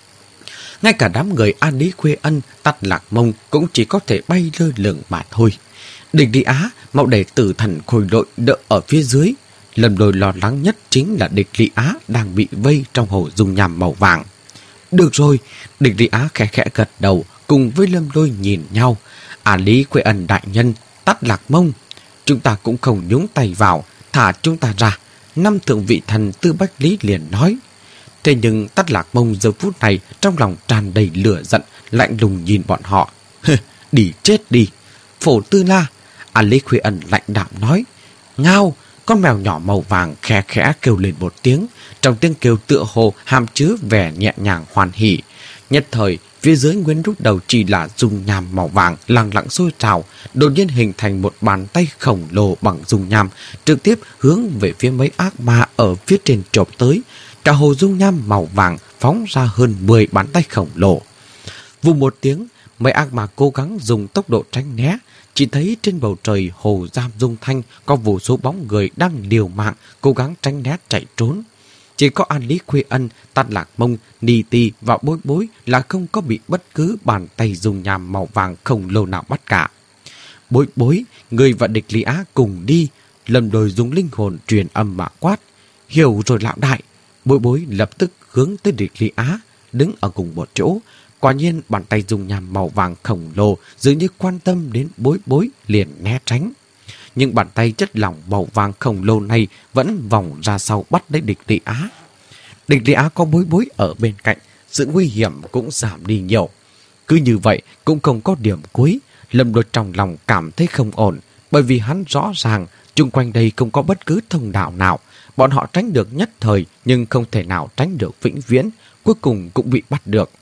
Ngay cả đám người A Lý Khuê Ân, Tát Lạc Mông cũng chỉ có thể bay lơ lửng mà thôi. Địch Lý Á, mau để tử thần khôi lội đỡ ở phía dưới. Lâm Lôi lo lắng nhất chính là địch Lý Á đang bị vây trong hồ dung nham màu vàng. Được rồi, địch Lý Á khẽ khẽ gật đầu, cùng với Lâm Lôi nhìn nhau. A Lý Khuê Ân đại nhân, Tát Lạc Mông, chúng ta cũng không nhúng tay vào, thả chúng ta ra. Năm thượng vị thần Tư Bách Lý liền nói. Thế nhưng Tát Lạc Mông giờ phút này trong lòng tràn đầy lửa giận, lạnh lùng nhìn bọn họ. Đi chết đi. Phổ Tư La, A Lý Khuê Ân lạnh đạm nói. Ngao, con mèo nhỏ màu vàng khẽ khẽ kêu lên một tiếng, trong tiếng kêu tựa hồ hàm chứa vẻ nhẹ nhàng hoan hỉ. Nhất thời, phía dưới nguyên lúc đầu chỉ là dung nham màu vàng lặng lặng sôi trào, đột nhiên hình thành một bàn tay khổng lồ bằng dung nham, trực tiếp hướng về phía mấy ác ma ở phía trên chộp tới. Cả hồ dung nham màu vàng phóng ra hơn mười bàn tay khổng lồ. Vù một tiếng, mấy ác ma cố gắng dùng tốc độ tránh né. Chỉ thấy trên bầu trời hồ giam dung thanh có vô số bóng người đang liều mạng cố gắng tránh né chạy trốn. Chỉ có An Lý Khuê Ân, Tát Lạc Mông, Ni Ti và Bối Bối là không có bị bất cứ bàn tay dùng nhàm màu vàng khổng lồ nào bắt cả. Bối Bối, người và địch Lý Á cùng đi. Lâm Lôi dùng linh hồn truyền âm mà quát: hiểu rồi lão đại. Bối Bối lập tức hướng tới địch Lý Á, đứng ở cùng một chỗ. Quả nhiên bàn tay dùng nhàm màu vàng khổng lồ dường như quan tâm đến Bối Bối, liền né tránh. Nhưng bàn tay chất lỏng màu vàng khổng lồ này vẫn vòng ra sau bắt lấy địch Lý Á. Địch Lý Á có Bối Bối ở bên cạnh, sự nguy hiểm cũng giảm đi nhiều. Cứ như vậy cũng không có điểm cuối. Lâm Lôi trong lòng cảm thấy không ổn, bởi vì hắn rõ ràng chung quanh đây không có bất cứ thông đạo nào. Bọn họ tránh được nhất thời nhưng không thể nào tránh được vĩnh viễn, cuối cùng cũng bị bắt được.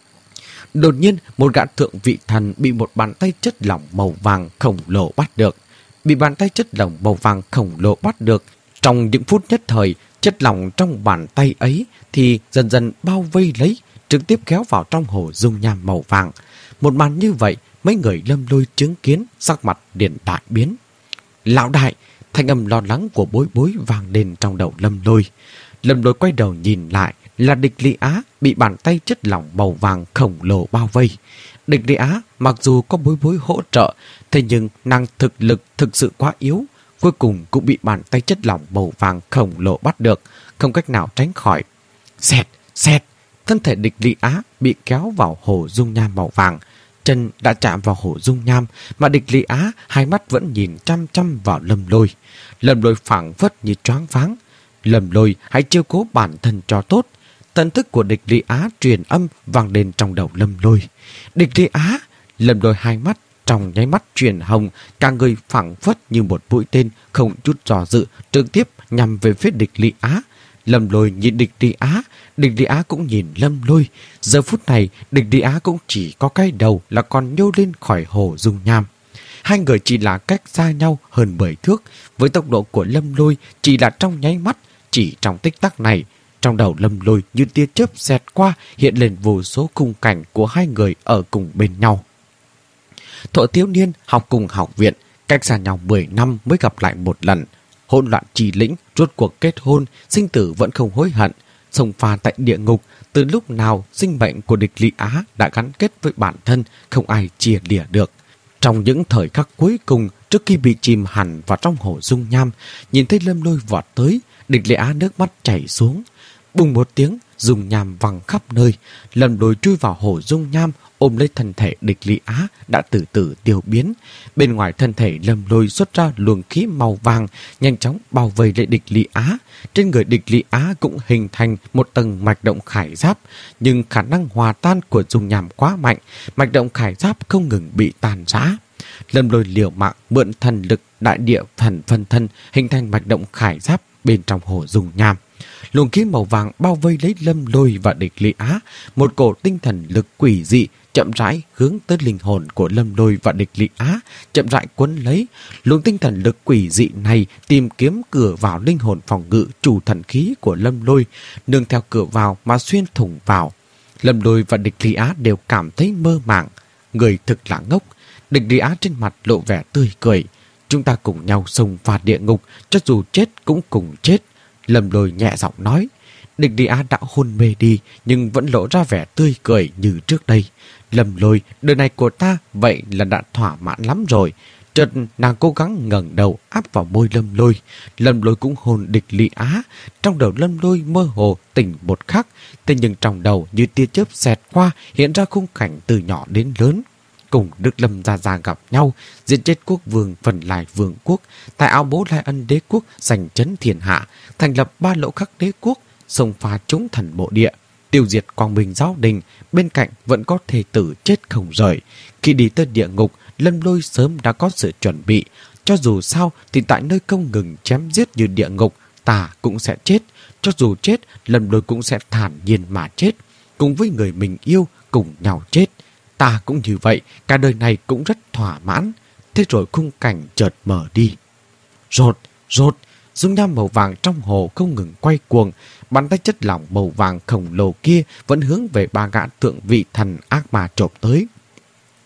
Đột nhiên một gã thượng vị thần bị một bàn tay chất lỏng màu vàng khổng lồ bắt được. Bị bàn tay chất lỏng màu vàng khổng lồ bắt được, trong những phút nhất thời, chất lỏng trong bàn tay ấy thì dần dần bao vây lấy, trực tiếp kéo vào trong hồ dung nham màu vàng. Một màn như vậy, mấy người Lâm Lôi chứng kiến, sắc mặt liền đại biến. Lão đại! Thanh âm lo lắng của Bối Bối vang lên trong đầu Lâm Lôi. Lâm Lôi quay đầu nhìn lại, là địch Lý Á bị bàn tay chất lỏng màu vàng khổng lồ bao vây. Địch Lý Á mặc dù có Bối Bối hỗ trợ, thế nhưng nàng thực lực thực sự quá yếu, cuối cùng cũng bị bàn tay chất lỏng màu vàng khổng lồ bắt được, không cách nào tránh khỏi. Xẹt, xẹt, thân thể địch Lý Á bị kéo vào hồ dung nham màu vàng. Chân đã chạm vào hồ dung nham, mà địch Lý Á hai mắt vẫn nhìn chăm chăm vào Lâm Lôi. Lâm Lôi phảng phất như choáng váng. Lâm Lôi hãy chiếu cố bản thân cho tốt. Thần thức của địch Lý Á truyền âm vang lên trong đầu Lâm Lôi. Địch Lý Á! Lâm Lôi hai mắt trong nháy mắt chuyển hồng, cả người phảng phất như một mũi tên không chút dò dự trực tiếp nhằm về phía địch Lý Á. Lâm Lôi nhìn địch Lý Á, địch Lý Á cũng nhìn Lâm Lôi. Giờ phút này địch Lý Á cũng chỉ có cái đầu là còn nhô lên khỏi hồ dung nham. Hai người chỉ là cách xa nhau hơn mười thước, với tốc độ của Lâm Lôi chỉ là trong nháy mắt, chỉ trong tích tắc này. Trong đầu Lâm Lôi như tia chớp xẹt qua, hiện lên vô số khung cảnh của hai người ở cùng bên nhau. Thuở thiếu niên học cùng học viện, cách xa nhau mười năm mới gặp lại một lần. Hỗn loạn trì lĩnh, rốt cuộc kết hôn, sinh tử vẫn không hối hận. Xông pha tại địa ngục, từ lúc nào sinh mệnh của địch Lý Á đã gắn kết với bản thân, không ai chia lìa được. Trong những thời khắc cuối cùng, trước khi bị chìm hẳn vào trong hồ dung nham, nhìn thấy Lâm Lôi vọt tới, địch Lý Á nước mắt chảy xuống. Bùng một tiếng, dung nham văng khắp nơi. Lâm Lôi chui vào hồ dung nham, ôm lấy thân thể địch Lý Á đã từ từ tiêu biến. Bên ngoài thân thể Lâm Lôi xuất ra luồng khí màu vàng, nhanh chóng bao vây lấy địch Lý Á. Trên người địch Lý Á cũng hình thành một tầng mạch động khải giáp, nhưng khả năng hòa tan của dung nham quá mạnh, mạch động khải giáp không ngừng bị tàn rã. Lâm Lôi liều mạng mượn thần lực đại địa thần phân thân, hình thành mạch động khải giáp bên trong hồ dung nham. Luồng khí màu vàng bao vây lấy Lâm Lôi và địch Lý Á, một cổ tinh thần lực quỷ dị chậm rãi hướng tới linh hồn của Lâm Lôi và địch Lý Á, chậm rãi quấn lấy. Luồng tinh thần lực quỷ dị này tìm kiếm cửa vào linh hồn phòng ngự chủ thần khí của Lâm Lôi, nương theo cửa vào mà xuyên thủng vào. Lâm Lôi và địch Lý Á đều cảm thấy mơ màng, người thực là ngốc. Địch Lý Á trên mặt lộ vẻ tươi cười. Chúng ta cùng nhau xông pha địa ngục, cho dù chết cũng cùng chết. Lâm Lôi nhẹ giọng nói. Địch Lý Á đã hôn mê đi, nhưng vẫn lộ ra vẻ tươi cười như trước đây. Lâm Lôi, đời này của ta vậy là đã thỏa mãn lắm rồi. Chợt nàng cố gắng ngẩng đầu áp vào môi Lâm Lôi. Lâm Lôi cũng hôn địch Lý Á. Trong đầu Lâm Lôi mơ hồ tỉnh một khắc, thế nhưng trong đầu như tia chớp xẹt qua, hiện ra khung cảnh từ nhỏ đến lớn. Cùng Đức Lâm Gia Gia gặp nhau, giết chết quốc vương Phần Lai Vương quốc, tại áo bố Lai Ân đế quốc giành chấn thiên hạ, thành lập ba lỗ khắc đế quốc, xông pha chúng thần mộ địa, tiêu diệt Quang Minh giáo đình. Bên cạnh vẫn có thê tử chết không rời. Khi đi tới địa ngục, Lâm Lôi sớm đã có sự chuẩn bị. Cho dù sao thì tại nơi không ngừng chém giết như địa ngục, ta cũng sẽ chết. Cho dù chết, Lâm Lôi cũng sẽ thản nhiên mà chết, cùng với người mình yêu cùng nhau chết. Ta cũng như vậy, cả đời này cũng rất thỏa mãn. Thế rồi khung cảnh chợt mở đi. Rột, rột, dung nham màu vàng trong hồ không ngừng quay cuồng. Bàn tay chất lỏng màu vàng khổng lồ kia vẫn hướng về ba gã thượng vị thần ác ma chộp tới.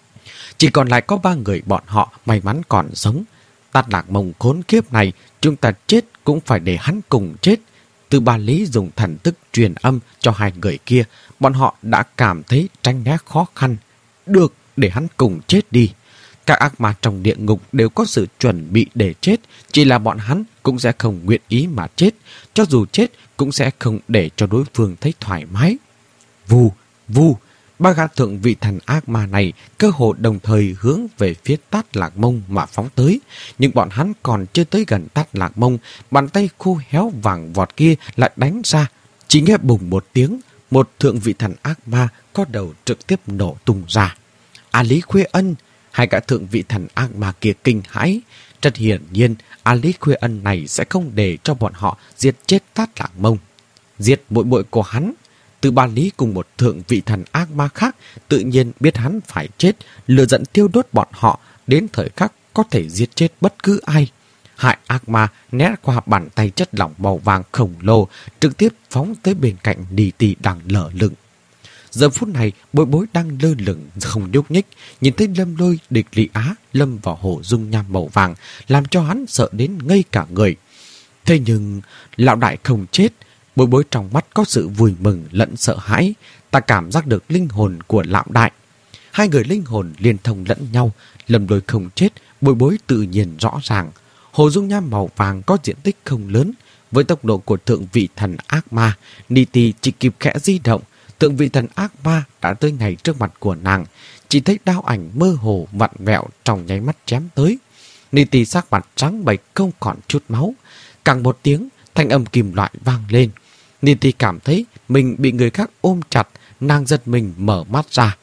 Chỉ còn lại có ba người bọn họ may mắn còn sống. Tát Lạc Mông khốn kiếp này, chúng ta chết cũng phải để hắn cùng chết. Từ Ba Lý dùng thần thức truyền âm cho hai người kia, bọn họ đã cảm thấy tránh né khó khăn. Được, để hắn cùng chết đi. Các ác ma trong địa ngục đều có sự chuẩn bị để chết, chỉ là bọn hắn cũng sẽ không nguyện ý mà chết, cho dù chết cũng sẽ không để cho đối phương thấy thoải mái. Vù, vù, ba gã thượng vị thần ác ma này cơ hồ đồng thời hướng về phía Tát Lạc Mông mà phóng tới, nhưng bọn hắn còn chưa tới gần Tát Lạc Mông, bàn tay khô héo vàng vọt kia lại đánh ra. Chỉ nghe bùng một tiếng, một thượng vị thần ác ma có đầu trực tiếp nổ tung ra. A Lý Khuê Ân, hai gã thượng vị thần ác ma kia kinh hãi. Rất hiển nhiên, A Lý Khuê Ân này sẽ không để cho bọn họ giết chết Tát Lạc Mông. Diệt muội muội của hắn. Từ Ba Lý cùng một thượng vị thần ác ma khác tự nhiên biết hắn phải chết, lửa giận tiêu đốt bọn họ, đến thời khắc có thể giết chết bất cứ ai. Hại ác ma né qua bàn tay chất lỏng màu vàng khổng lồ, trực tiếp phóng tới bên cạnh Ni Ti đang lở lửng. Giờ phút này, Bối Bối đang lơ lửng không nhúc nhích, nhìn thấy Lâm Lôi địch Lý Á lâm vào hồ dung nham màu vàng, làm cho hắn sợ đến ngây cả người. Thế nhưng, lão đại không chết. Bối Bối trong mắt có sự vui mừng lẫn sợ hãi. Ta cảm giác được linh hồn của lão đại. Hai người linh hồn liên thông lẫn nhau. Lâm Lôi không chết, Bối Bối tự nhiên rõ ràng. Hồ dung nham màu vàng có diện tích không lớn. Với tốc độ của thượng vị thần ác ma, Ni Ti chỉ kịp khẽ di động. Thượng vị thần ác ma đã tới ngay trước mặt của nàng. Chỉ thấy đao ảnh mơ hồ vặn vẹo trong nháy mắt chém tới. Ni Ti sắc mặt trắng bệch không còn chút máu. Càng một tiếng, thanh âm kim loại vang lên. Ni Ti cảm thấy mình bị người khác ôm chặt, nàng giật mình mở mắt ra.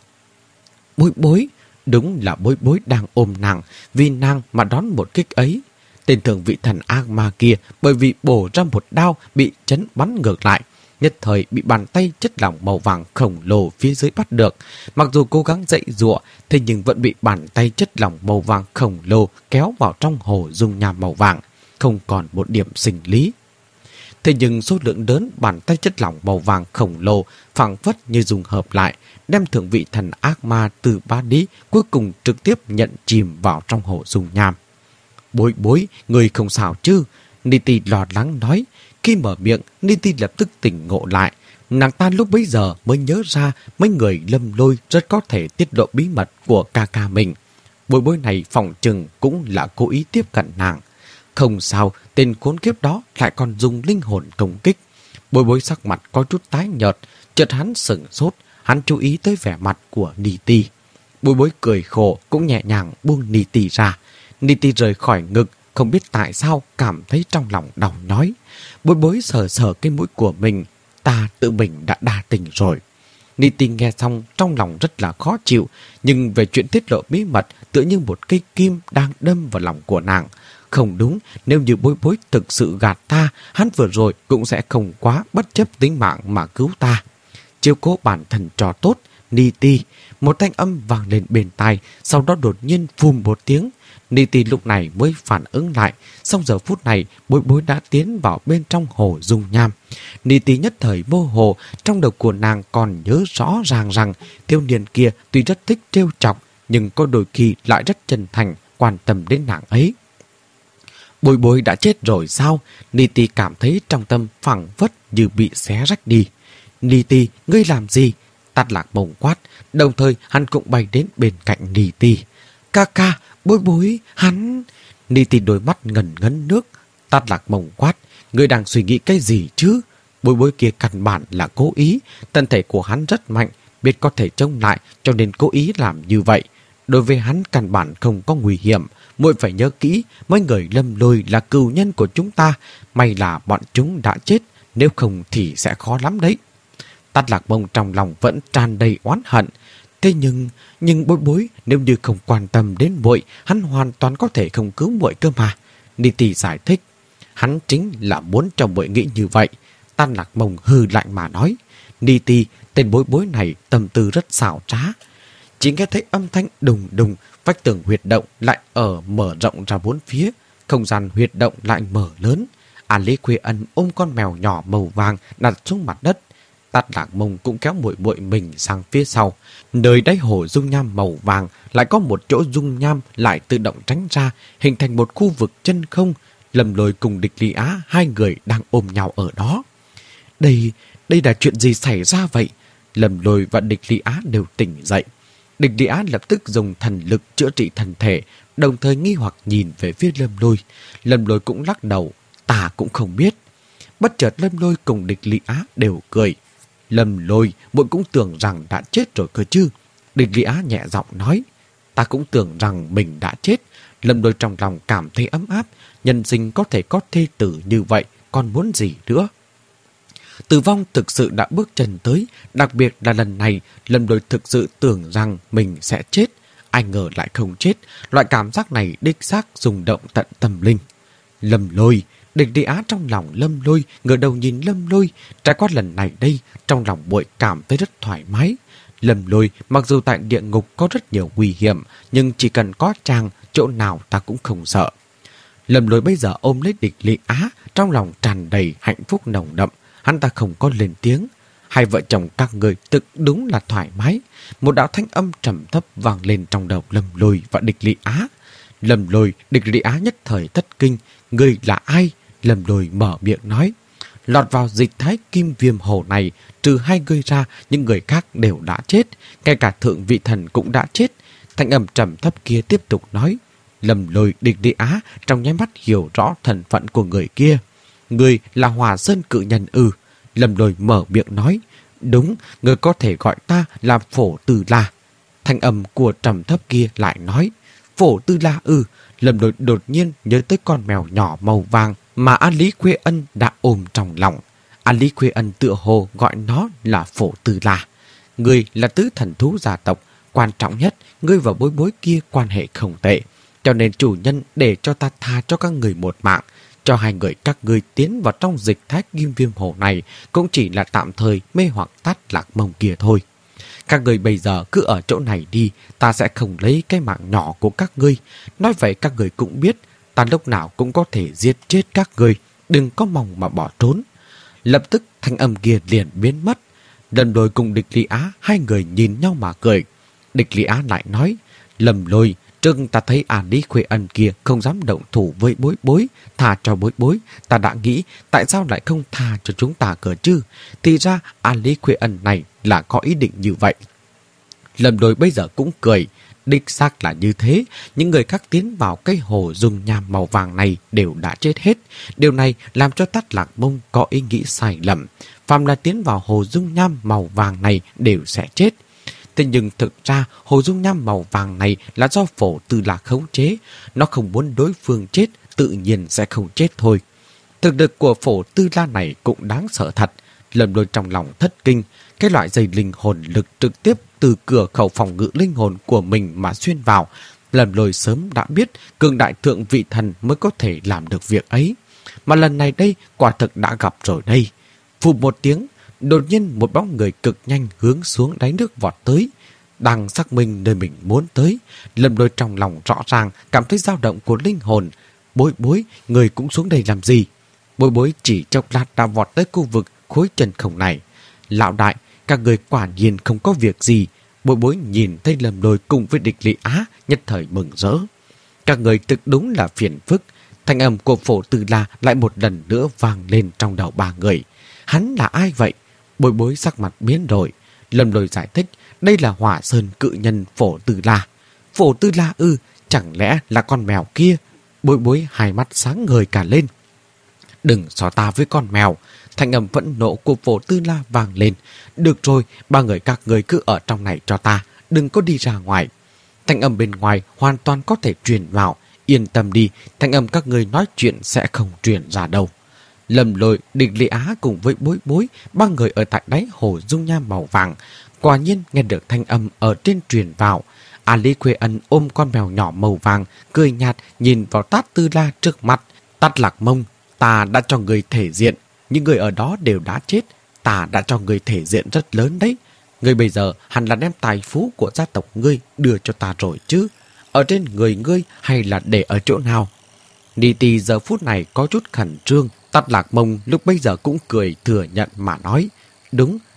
Bối Bối, đúng là Bối Bối đang ôm nàng, vì nàng mà đón một kích ấy. Tên thượng vị thần ác ma kia bởi vì bổ ra một đao bị chấn bắn ngược lại, nhất thời bị bàn tay chất lỏng màu vàng khổng lồ phía dưới bắt được. Mặc dù cố gắng dãy giụa, thế nhưng vẫn bị bàn tay chất lỏng màu vàng khổng lồ kéo vào trong hồ dung nham màu vàng, không còn một điểm sinh lý. Thế nhưng số lượng lớn bàn tay chất lỏng màu vàng khổng lồ phảng phất như dùng hợp lại, đem thượng vị thần ác ma từ Ba Lý cuối cùng trực tiếp nhận chìm vào trong hồ dung nham. Bối Bối, người không sao chứ? Ni Ti lo lắng nói. Khi mở miệng, Ni Ti lập tức tỉnh ngộ lại. Nàng ta lúc bấy giờ mới nhớ ra mấy người Lâm Lôi rất có thể tiết lộ bí mật của ca ca mình. Bối Bối này phòng chừng cũng là cố ý tiếp cận nàng. Không sao, tên khốn kiếp đó lại còn dùng linh hồn công kích. Bối Bối sắc mặt có chút tái nhợt, chợt hắn sửng sốt, hắn chú ý tới vẻ mặt của Ni Ti. Bối Bối cười khổ cũng nhẹ nhàng buông Ni Ti ra. Ni Ti rời khỏi ngực, không biết tại sao cảm thấy trong lòng đau nhói. Bối Bối sờ sờ cái mũi của mình, ta tự mình đã đa tình rồi. Ni Ti nghe xong trong lòng rất là khó chịu, nhưng về chuyện tiết lộ bí mật tựa như một cây kim đang đâm vào lòng của nàng. Không đúng, nếu như Bối Bối thực sự gạt ta, hắn vừa rồi cũng sẽ không quá bất chấp tính mạng mà cứu ta. Chiếu cố bản thân cho tốt, Ni Ti. Một thanh âm vang lên bên tai, sau đó đột nhiên phùm một tiếng. Ni Ti lúc này mới phản ứng lại, xong giờ phút này Bối Bối đã tiến vào bên trong hồ dung nham. Ni Ti nhất thời mơ hồ, trong đầu của nàng còn nhớ rõ ràng rằng thiếu niên kia tuy rất thích trêu chọc, nhưng có đôi khi lại rất chân thành, quan tâm đến nàng ấy. Bối Bối đã chết rồi sao? Ni Ti cảm thấy trong tâm phẳng phất như bị xé rách đi. Ni Ti, ngươi làm gì? Tát Lạc Mông quát, đồng thời hắn cũng bay đến bên cạnh Ni Ti. Ca ca, Bối Bối, hắn... Ni Ti đôi mắt ngần ngấn nước. Tát Lạc Mông quát, ngươi đang suy nghĩ cái gì chứ? Bối Bối kia căn bản là cố ý, thân thể của hắn rất mạnh, biết có thể chống lại cho nên cố ý làm như vậy. Đối với hắn căn bản không có nguy hiểm, muội phải nhớ kỹ, mấy người Lâm Lôi là cừu nhân của chúng ta, may là bọn chúng đã chết, nếu không thì sẽ khó lắm đấy. Tát Lạc Mông trong lòng vẫn tràn đầy oán hận. Thế nhưng, nhưng Bối Bối nếu như không quan tâm đến muội, hắn hoàn toàn có thể không cứu muội cơ mà. Ni Ti giải thích, hắn chính là muốn cho muội nghĩ như vậy. Tát Lạc Mông hừ lạnh mà nói, Ni Ti, tên Bối Bối này tâm tư rất xảo trá. Chỉ nghe thấy âm thanh đùng đùng, vách tường huyệt động lại ở mở rộng ra bốn phía, không gian huyệt động lại mở lớn. A Lý Khuê Ân ôm con mèo nhỏ màu vàng đặt xuống mặt đất. Tát Lạc Mông cũng kéo muội muội mình sang phía sau. Nơi đáy hồ dung nham màu vàng lại có một chỗ dung nham lại tự động tránh ra, hình thành một khu vực chân không. Lâm Lôi cùng Địch Lý Á hai người đang ôm nhau ở đó. Đây, đây là chuyện gì xảy ra vậy? Lâm Lôi và Địch Lý Á đều tỉnh dậy. Địch Lý Á lập tức dùng thần lực chữa trị thân thể, đồng thời nghi hoặc nhìn về phía Lâm Lôi. Lâm Lôi cũng lắc đầu, ta cũng không biết. Bất chợt Lâm Lôi cùng Địch Lý Á đều cười. Lâm Lôi, muội cũng tưởng rằng đã chết rồi cơ chứ. Địch Lý Á nhẹ giọng nói, ta cũng tưởng rằng mình đã chết. Lâm Lôi trong lòng cảm thấy ấm áp, nhân sinh có thể có thê tử như vậy, còn muốn gì nữa. Tử vong thực sự đã bước chân tới, đặc biệt là lần này, Lâm Lôi thực sự tưởng rằng mình sẽ chết. Ai ngờ lại không chết, loại cảm giác này đích xác rung động tận tâm linh. Lâm Lôi, Địch Lý Á trong lòng Lâm Lôi, ngửa đầu nhìn Lâm Lôi, trải qua lần này đây, trong lòng muội cảm thấy rất thoải mái. Lâm Lôi, mặc dù tại địa ngục có rất nhiều nguy hiểm, nhưng chỉ cần có chàng, chỗ nào ta cũng không sợ. Lâm Lôi bây giờ ôm lấy Địch Lý Á, trong lòng tràn đầy hạnh phúc nồng đậm, hắn ta không có lên tiếng. Hai vợ chồng các người thực đúng là thoải mái. Một đạo thanh âm trầm thấp vang lên trong đầu Lâm Lôi và Địch Lý Á. Lâm Lôi, Địch Lý Á nhất thời thất kinh. Người là ai? Lâm Lôi mở miệng nói. Lọt vào dịch thái kim viêm hồ này, trừ hai người ra, những người khác đều đã chết. Ngay cả thượng vị thần cũng đã chết. Thanh âm trầm thấp kia tiếp tục nói. Lâm Lôi, Địch Lý Á trong nháy mắt hiểu rõ thân phận của người kia. Người là Hòa Sơn cự nhân ư? Lâm Lôi mở miệng nói. Đúng, người có thể gọi ta là Phổ Tư La. Thanh âm của trầm thấp kia lại nói. Phổ Tư La ư? Lâm Lôi đột nhiên nhớ tới con mèo nhỏ màu vàng mà An Lý Khuê Ân đã ôm trong lòng. An Lý Khuê Ân tựa hồ gọi nó là Phổ Tư La. Người là tứ thần thú gia tộc. Quan trọng nhất, ngươi và bối bối kia quan hệ không tệ. Cho nên chủ nhân để cho ta tha cho các người một mạng. Cho hai người các ngươi tiến vào trong dịch thái kim viêm hồ này cũng chỉ là tạm thời mê hoặc Tát Lạc Mông kia thôi. Các người bây giờ cứ ở chỗ này đi, ta sẽ không lấy cái mạng nhỏ của các ngươi. Nói vậy các người cũng biết, ta lúc nào cũng có thể giết chết các người, đừng có mong mà bỏ trốn. Lập tức thanh âm kia liền biến mất. Lâm Lôi cùng Địch Lý Á hai người nhìn nhau mà cười. Địch Lý Á lại nói, Lâm Lôi, trước ta thấy An Lý Khuê Ân kia không dám động thủ với bối bối, thà cho bối bối, ta đã nghĩ tại sao lại không tha cho chúng ta cơ chứ. Thì ra An Lý Khuê Ân này là có ý định như vậy. Lâm Lôi bây giờ cũng cười, đích xác là như thế, những người khác tiến vào cái hồ dung nham màu vàng này đều đã chết hết. Điều này làm cho Tát Lạc Mông có ý nghĩ sai lầm, phàm là tiến vào hồ dung nham màu vàng này đều sẽ chết. Thế nhưng thực ra hồ dung nham màu vàng này là do Phổ Tư La khống chế. Nó không muốn đối phương chết, tự nhiên sẽ không chết thôi. Thực lực của Phổ Tư La này cũng đáng sợ thật. Lâm Lôi trong lòng thất kinh. Cái loại dây linh hồn lực trực tiếp từ cửa khẩu phòng ngự linh hồn của mình mà xuyên vào. Lâm Lôi sớm đã biết cường đại thượng vị thần mới có thể làm được việc ấy. Mà lần này đây quả thực đã gặp rồi đây. Phù một tiếng, đột nhiên một bóng người cực nhanh hướng xuống đáy nước vọt tới. Đang xác minh nơi mình muốn tới, Lâm Lôi trong lòng rõ ràng cảm thấy dao động của linh hồn. Bối bối, người cũng xuống đây làm gì? Bối bối chỉ chốc lát đã vọt tới khu vực khối chân không này. Lão đại, các người quả nhiên không có việc gì. Bối bối nhìn thấy Lâm Lôi cùng với Địch Lý Á nhất thời mừng rỡ. Các người thực đúng là phiền phức. Thanh âm của Phổ Tư La lại một lần nữa vang lên trong đầu ba người. Hắn là ai vậy? Bối bối sắc mặt biến đổi. Lâm Lôi giải thích, đây là Hỏa Sơn cự nhân Phổ Tư La. Phổ Tư La ư, chẳng lẽ là con mèo kia? Bối bối hai mắt sáng ngời cả lên. Đừng so ta với con mèo. Thanh âm phẫn nộ của Phổ Tư La vang lên. Được rồi, ba người các người cứ ở trong này cho ta, đừng có đi ra ngoài. Thanh âm bên ngoài hoàn toàn có thể truyền vào. Yên tâm đi, thanh âm các người nói chuyện sẽ không truyền ra đâu. Lâm Lôi, Địch Lý Á cùng với bối bối, ba người ở tại đáy hồ dung nham màu vàng. Quả nhiên nghe được thanh âm ở trên truyền vào. An Lý Khuê Ân ôm con mèo nhỏ màu vàng, cười nhạt nhìn vào Tát Tư La trước mặt. Tát Lạc Mông, ta đã cho người thể diện, những người ở đó đều đã chết. Ta đã cho người thể diện rất lớn đấy. Ngươi bây giờ hẳn là đem tài phú của gia tộc ngươi đưa cho ta rồi chứ. Ở trên người ngươi hay là để ở chỗ nào? Ni Ti giờ phút này có chút khẩn trương. Tát Lạc Mông lúc bây giờ cũng cười thừa nhận mà nói. Đúng,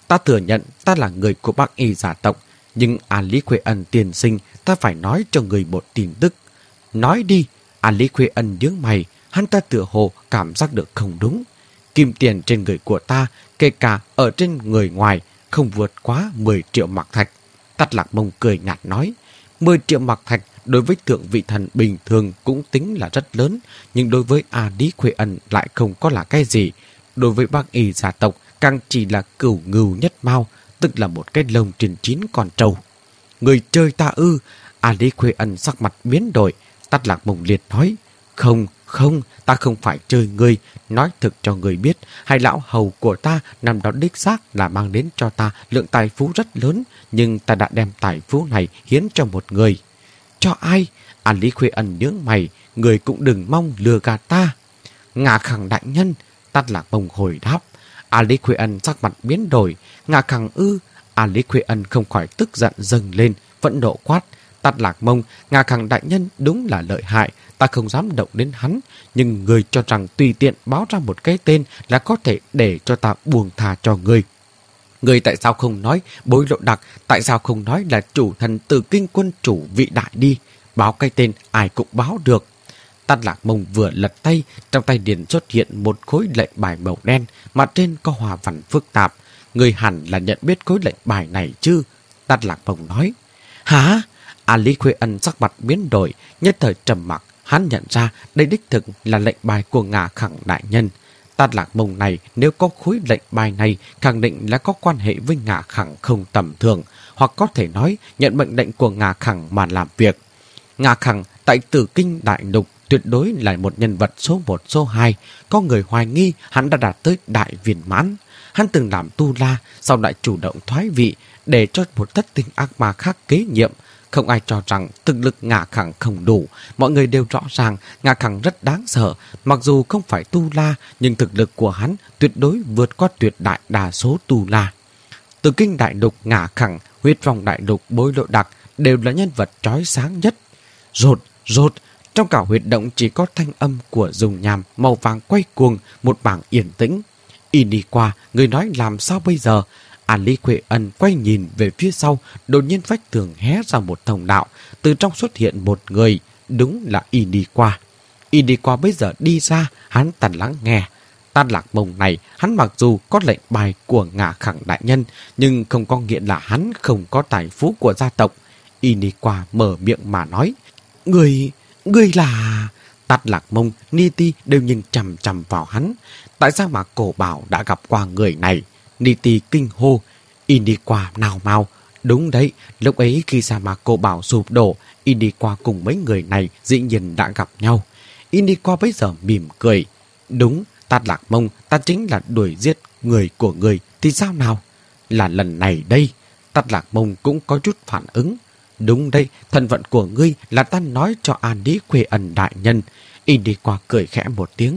Ta thừa nhận ta là người của Bắc Y gia tộc, nhưng A Lý Khuê Ân tiên sinh, ta phải nói cho người một tin tức. Nói đi. A Lý Khuê Ân nhướng mày, hắn ta tựa hồ cảm giác được không đúng. Kim tiền trên người của ta, kể cả ở trên người ngoài, không vượt quá mười triệu mạc thạch. Tát Lạc Mông cười nhạt nói, mười triệu mạc thạch đối với thượng vị thần bình thường cũng tính là rất lớn, nhưng đối với A Lý Khuê Ân lại không có là cái gì. Đối với Bắc Y gia tộc càng chỉ là cửu ngưu nhất mao, tức là một cái lông trên chín con trâu. Người chơi ta ư? A Lý Khuê Ân sắc mặt biến đổi. Tát Lạc Mông liệt nói, không, không, ta không phải chơi ngươi. Nói thực cho ngươi biết, hai lão hầu của ta năm đó đích xác là mang đến cho ta lượng tài phú rất lớn, nhưng ta đã đem tài phú này hiến cho một người. Cho ai? A Lý Khuê Ân nhướng mày, người cũng đừng mong lừa gạt ta. Ngà Khẳng đại nhân. Tát Lạc Mông hồi đáp. A Lý Khuê Ân sắc mặt biến đổi. Ngà Khẳng ư? A Lý Khuê Ân không khỏi tức giận dâng lên, vẫn nộ quát. Tát Lạc Mông, Ngà Khẳng đại nhân đúng là lợi hại, ta không dám động đến hắn, nhưng người cho rằng tùy tiện báo ra một cái tên là có thể để cho ta buông tha cho người. Người tại sao không nói Bối Lộ Đặc, tại sao không nói là chủ thần Từ Kinh quân chủ vị đại đi, báo cái tên ai cũng báo được. Tát Lạc Mông vừa lật tay, trong tay liền xuất hiện một khối lệnh bài màu đen, mặt trên có hòa văn phức tạp. Người hẳn là nhận biết khối lệnh bài này chứ? Tát Lạc Mông nói. Hả? A Lý Khuê Ân sắc mặt biến đổi, nhất thời trầm mặc. Hắn nhận ra đây đích thực là lệnh bài của Ngà Khẳng đại nhân. Tát Lạc Mông này nếu có khối lệnh bài này khẳng định là có quan hệ với Ngà Khẳng không tầm thường, hoặc có thể nói nhận mệnh lệnh của Ngà Khẳng mà làm việc. Ngà Khẳng tại Tử Kinh đại lục tuyệt đối là một nhân vật số một số hai, có người hoài nghi hắn đã đạt tới đại viên mãn. Hắn từng làm tu la, sau lại chủ động thoái vị để cho một thất tinh ác ma khác kế nhiệm. Không ai cho rằng thực lực Ngà Khẳng không đủ, mọi người đều rõ ràng Ngà Khẳng rất đáng sợ, mặc dù không phải tu la, nhưng thực lực của hắn tuyệt đối vượt qua tuyệt đại đa số tu la. Từ Kinh đại lục Ngà Khẳng, Huyết Vòng đại lục Bối Lộ Đặc đều là nhân vật chói sáng nhất. Rột, rột, trong cả huyệt động chỉ có thanh âm của dùng nhàm màu vàng quay cuồng, một bảng yên tĩnh. Y đi qua, người nói làm sao bây giờ? A Lý Khuê Ân quay nhìn về phía sau, đột nhiên vách tường hé ra một thông đạo, từ trong xuất hiện một người, đúng là Y đi qua. Y đi qua bây giờ đi ra, hắn tần lắng nghe. Tát Lạc Mông này, hắn mặc dù có lệnh bài của Ngà Khẳng đại nhân, nhưng không có nghĩa là hắn không có tài phú của gia tộc. Y đi qua mở miệng mà nói, Người, người là... Tát Lạc Mông, Ni Ti đều nhìn chằm chằm vào hắn. Tại sao mà Cổ Bảo đã gặp qua người này? Ni Ti kinh hô. Y đi qua nào mau. Đúng đấy, lúc ấy khi Sa Mạc Cổ Bảo sụp đổ, Y đi qua cùng mấy người này dĩ nhiên đã gặp nhau. Y đi qua bây giờ mỉm cười. Đúng, Tát Lạc Mông, ta chính là đuổi giết người của người thì sao nào? Là lần này đây. Tát Lạc Mông cũng có chút phản ứng. Đúng đây, thân phận của ngươi là ta nói cho A Lý Khuê Ân đại nhân. Y đi qua cười khẽ một tiếng.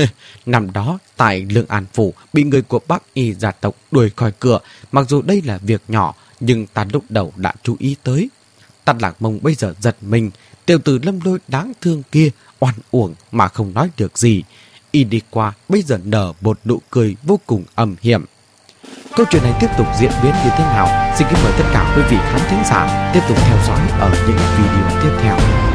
Năm đó, tại Lương An Phủ, bị người của Bắc Y gia tộc đuổi khỏi cửa. Mặc dù đây là việc nhỏ, nhưng ta lúc đầu đã chú ý tới. Tát Lạc Mông bây giờ giật mình. Tiểu tử Lâm Lôi đáng thương kia, oan uổng mà không nói được gì. Y đi qua bây giờ nở một nụ cười vô cùng âm hiểm. Câu chuyện này tiếp tục diễn biến như thế nào? Xin kính mời tất cả quý vị khán thính giả tiếp tục theo dõi ở những video tiếp theo.